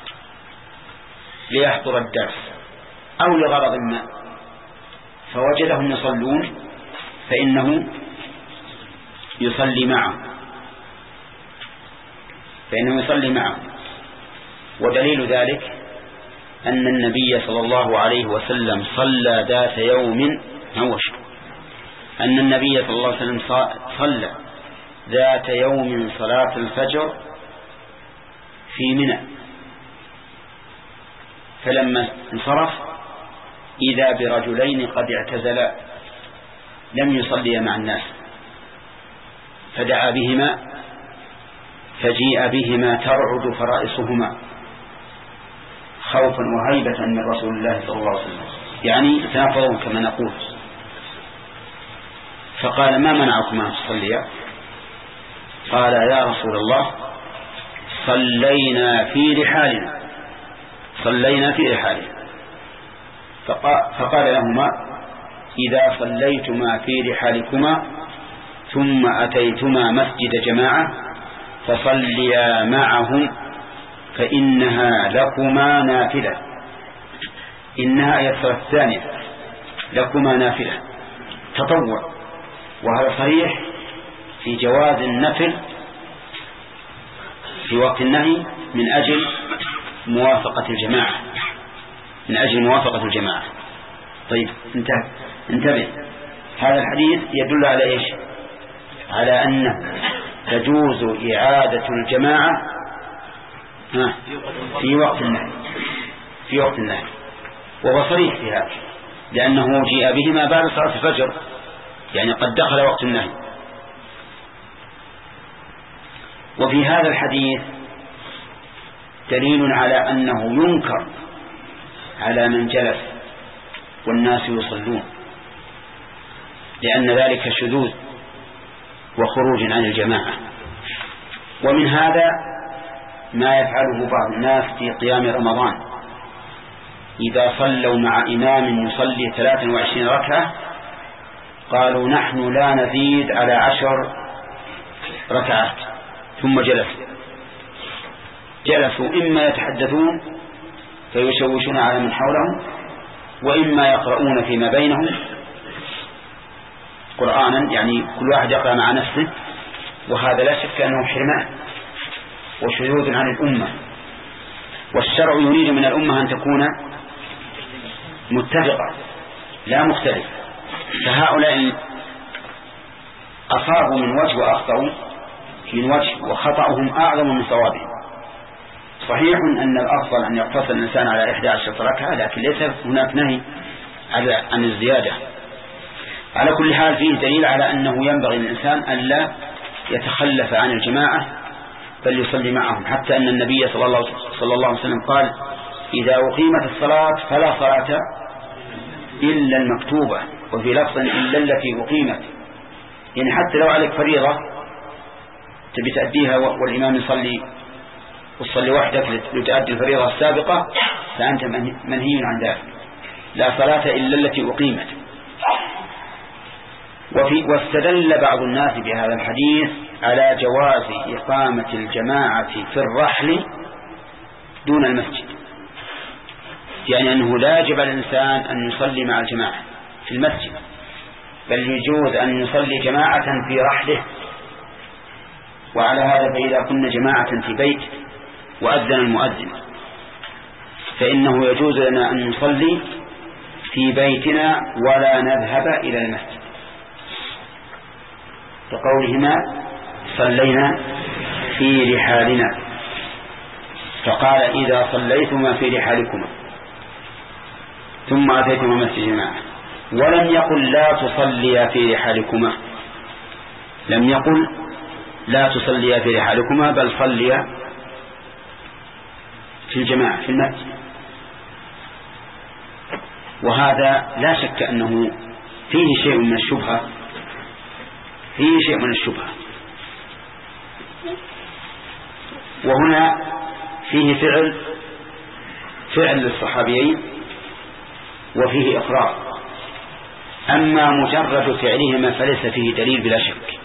ليحضر الدرس أو لغرض ما فوجدهم يصلون فإنه يصلي معهم فإنه يصلي معهم ودليل ذلك أن النبي صلى الله عليه وسلم صلى ذات يوم هوش أن النبي صلى الله عليه وسلم صلى ذات يوم صلاة الفجر في منى، فلما انصرف إذا برجلين قد اعتزلا لم يصليا مع الناس فدعا بهما فجيء بهما ترعد فرائصهما خوفا وهيبة من رسول الله صلى الله عليه وسلم، يعني تنافرون كما نقول. فقال ما منعكما تصليا؟ قال يا رسول الله صلينا في رحالنا صلينا في رحالنا فقال لهما إذا صليتما في رحالكما ثم أتيتما مسجد جماعة فصليا معهم فإنها لكما نافلة. إنها هي الصلاة الثانية لكما نافلة تطوع، وهذا صريح في جواز النفل في وقت النهي من أجل موافقة الجماعة من أجل موافقة الجماعة. طيب، انتهى انتبه، هذا الحديث يدل على إيش؟ على أن تجوز إعادة الجماعة في وقت النهي في وقت النهي وهو صريح في هذا لأنه جيء بهما بعد صلاة الفجر، يعني قد دخل وقت النهي. وفي هذا الحديث دليل على أنه ينكر على من جلس والناس يصلون، لأن ذلك شذوذ وخروج عن الجماعة. ومن هذا ما يفعله بعض الناس في قيام رمضان، إذا صلوا مع إمام يصلي ثلاث وعشرين ركعة قالوا نحن لا نزيد على عشر ركعات، ثم جلسوا جلسوا إما يتحدثون فيشوشون على من حولهم، وإما يقرؤون فيما بينهم قرآنا، يعني كل واحد يقرأ مع نفسه، وهذا لا شك أنه حرمان وشذوذ عن الأمة. والشرع يريد من الأمة أن تكون متفقة لا مختلفة، فهؤلاء أصابوا من وجه وأخطأوا من وجه، وخطأهم أعظم من صوابهم. صحيح أن الأفضل أن يقتصر الإنسان على إحدى عشرة ركعة، لكن ليس هناك نهي عن الزيادة. على كل حال فيه دليل على أنه ينبغي للإنسان أن لا يتخلف عن الجماعة بل يصلي معهم، حتى أن النبي صلى الله, صلى الله عليه وسلم قال إذا أقيمت الصلاة فلا صلاة إلا المكتوبة، وفي لفظ إلا التي أقيمت، يعني حتى لو عليك فريضة تبي تأديها والإمام يصلي وتصلي وحدك لتأدي الفريضة السابقة فأنت منهي عن ذلك. لا صلاة إلا التي أقيمت. وفي واستدل بعض الناس بهذا الحديث على جواز إقامة الجماعة في الرحل دون المسجد، يعني أنه لا يجب على الإنسان أن يصلي مع الجماعة في المسجد، بل يجوز أن يصلي جماعة في رحله. وعلى هذا فإذا كنا جماعة في بيت وأذن المؤذن فإنه يجوز لنا أن نصلي في بيتنا ولا نذهب إلى المسجد، كقولهما صلينا في رحالنا، فقال إذا صليتما في رحالكما ثم أتيتما مسجد جماعة، ولم يقل لا تصليا في رحالكما، لم يقل لا تصليا في رحالكما بل صليا في الجماعة في المسجد. وهذا لا شك أنه فيه شيء من الشبهة فيه شيء من الشبهة وهنا فيه فعل فعل للصحابيين وفيه إقرار. أما مجرد فعلهما فليس فيه دليل بلا شك،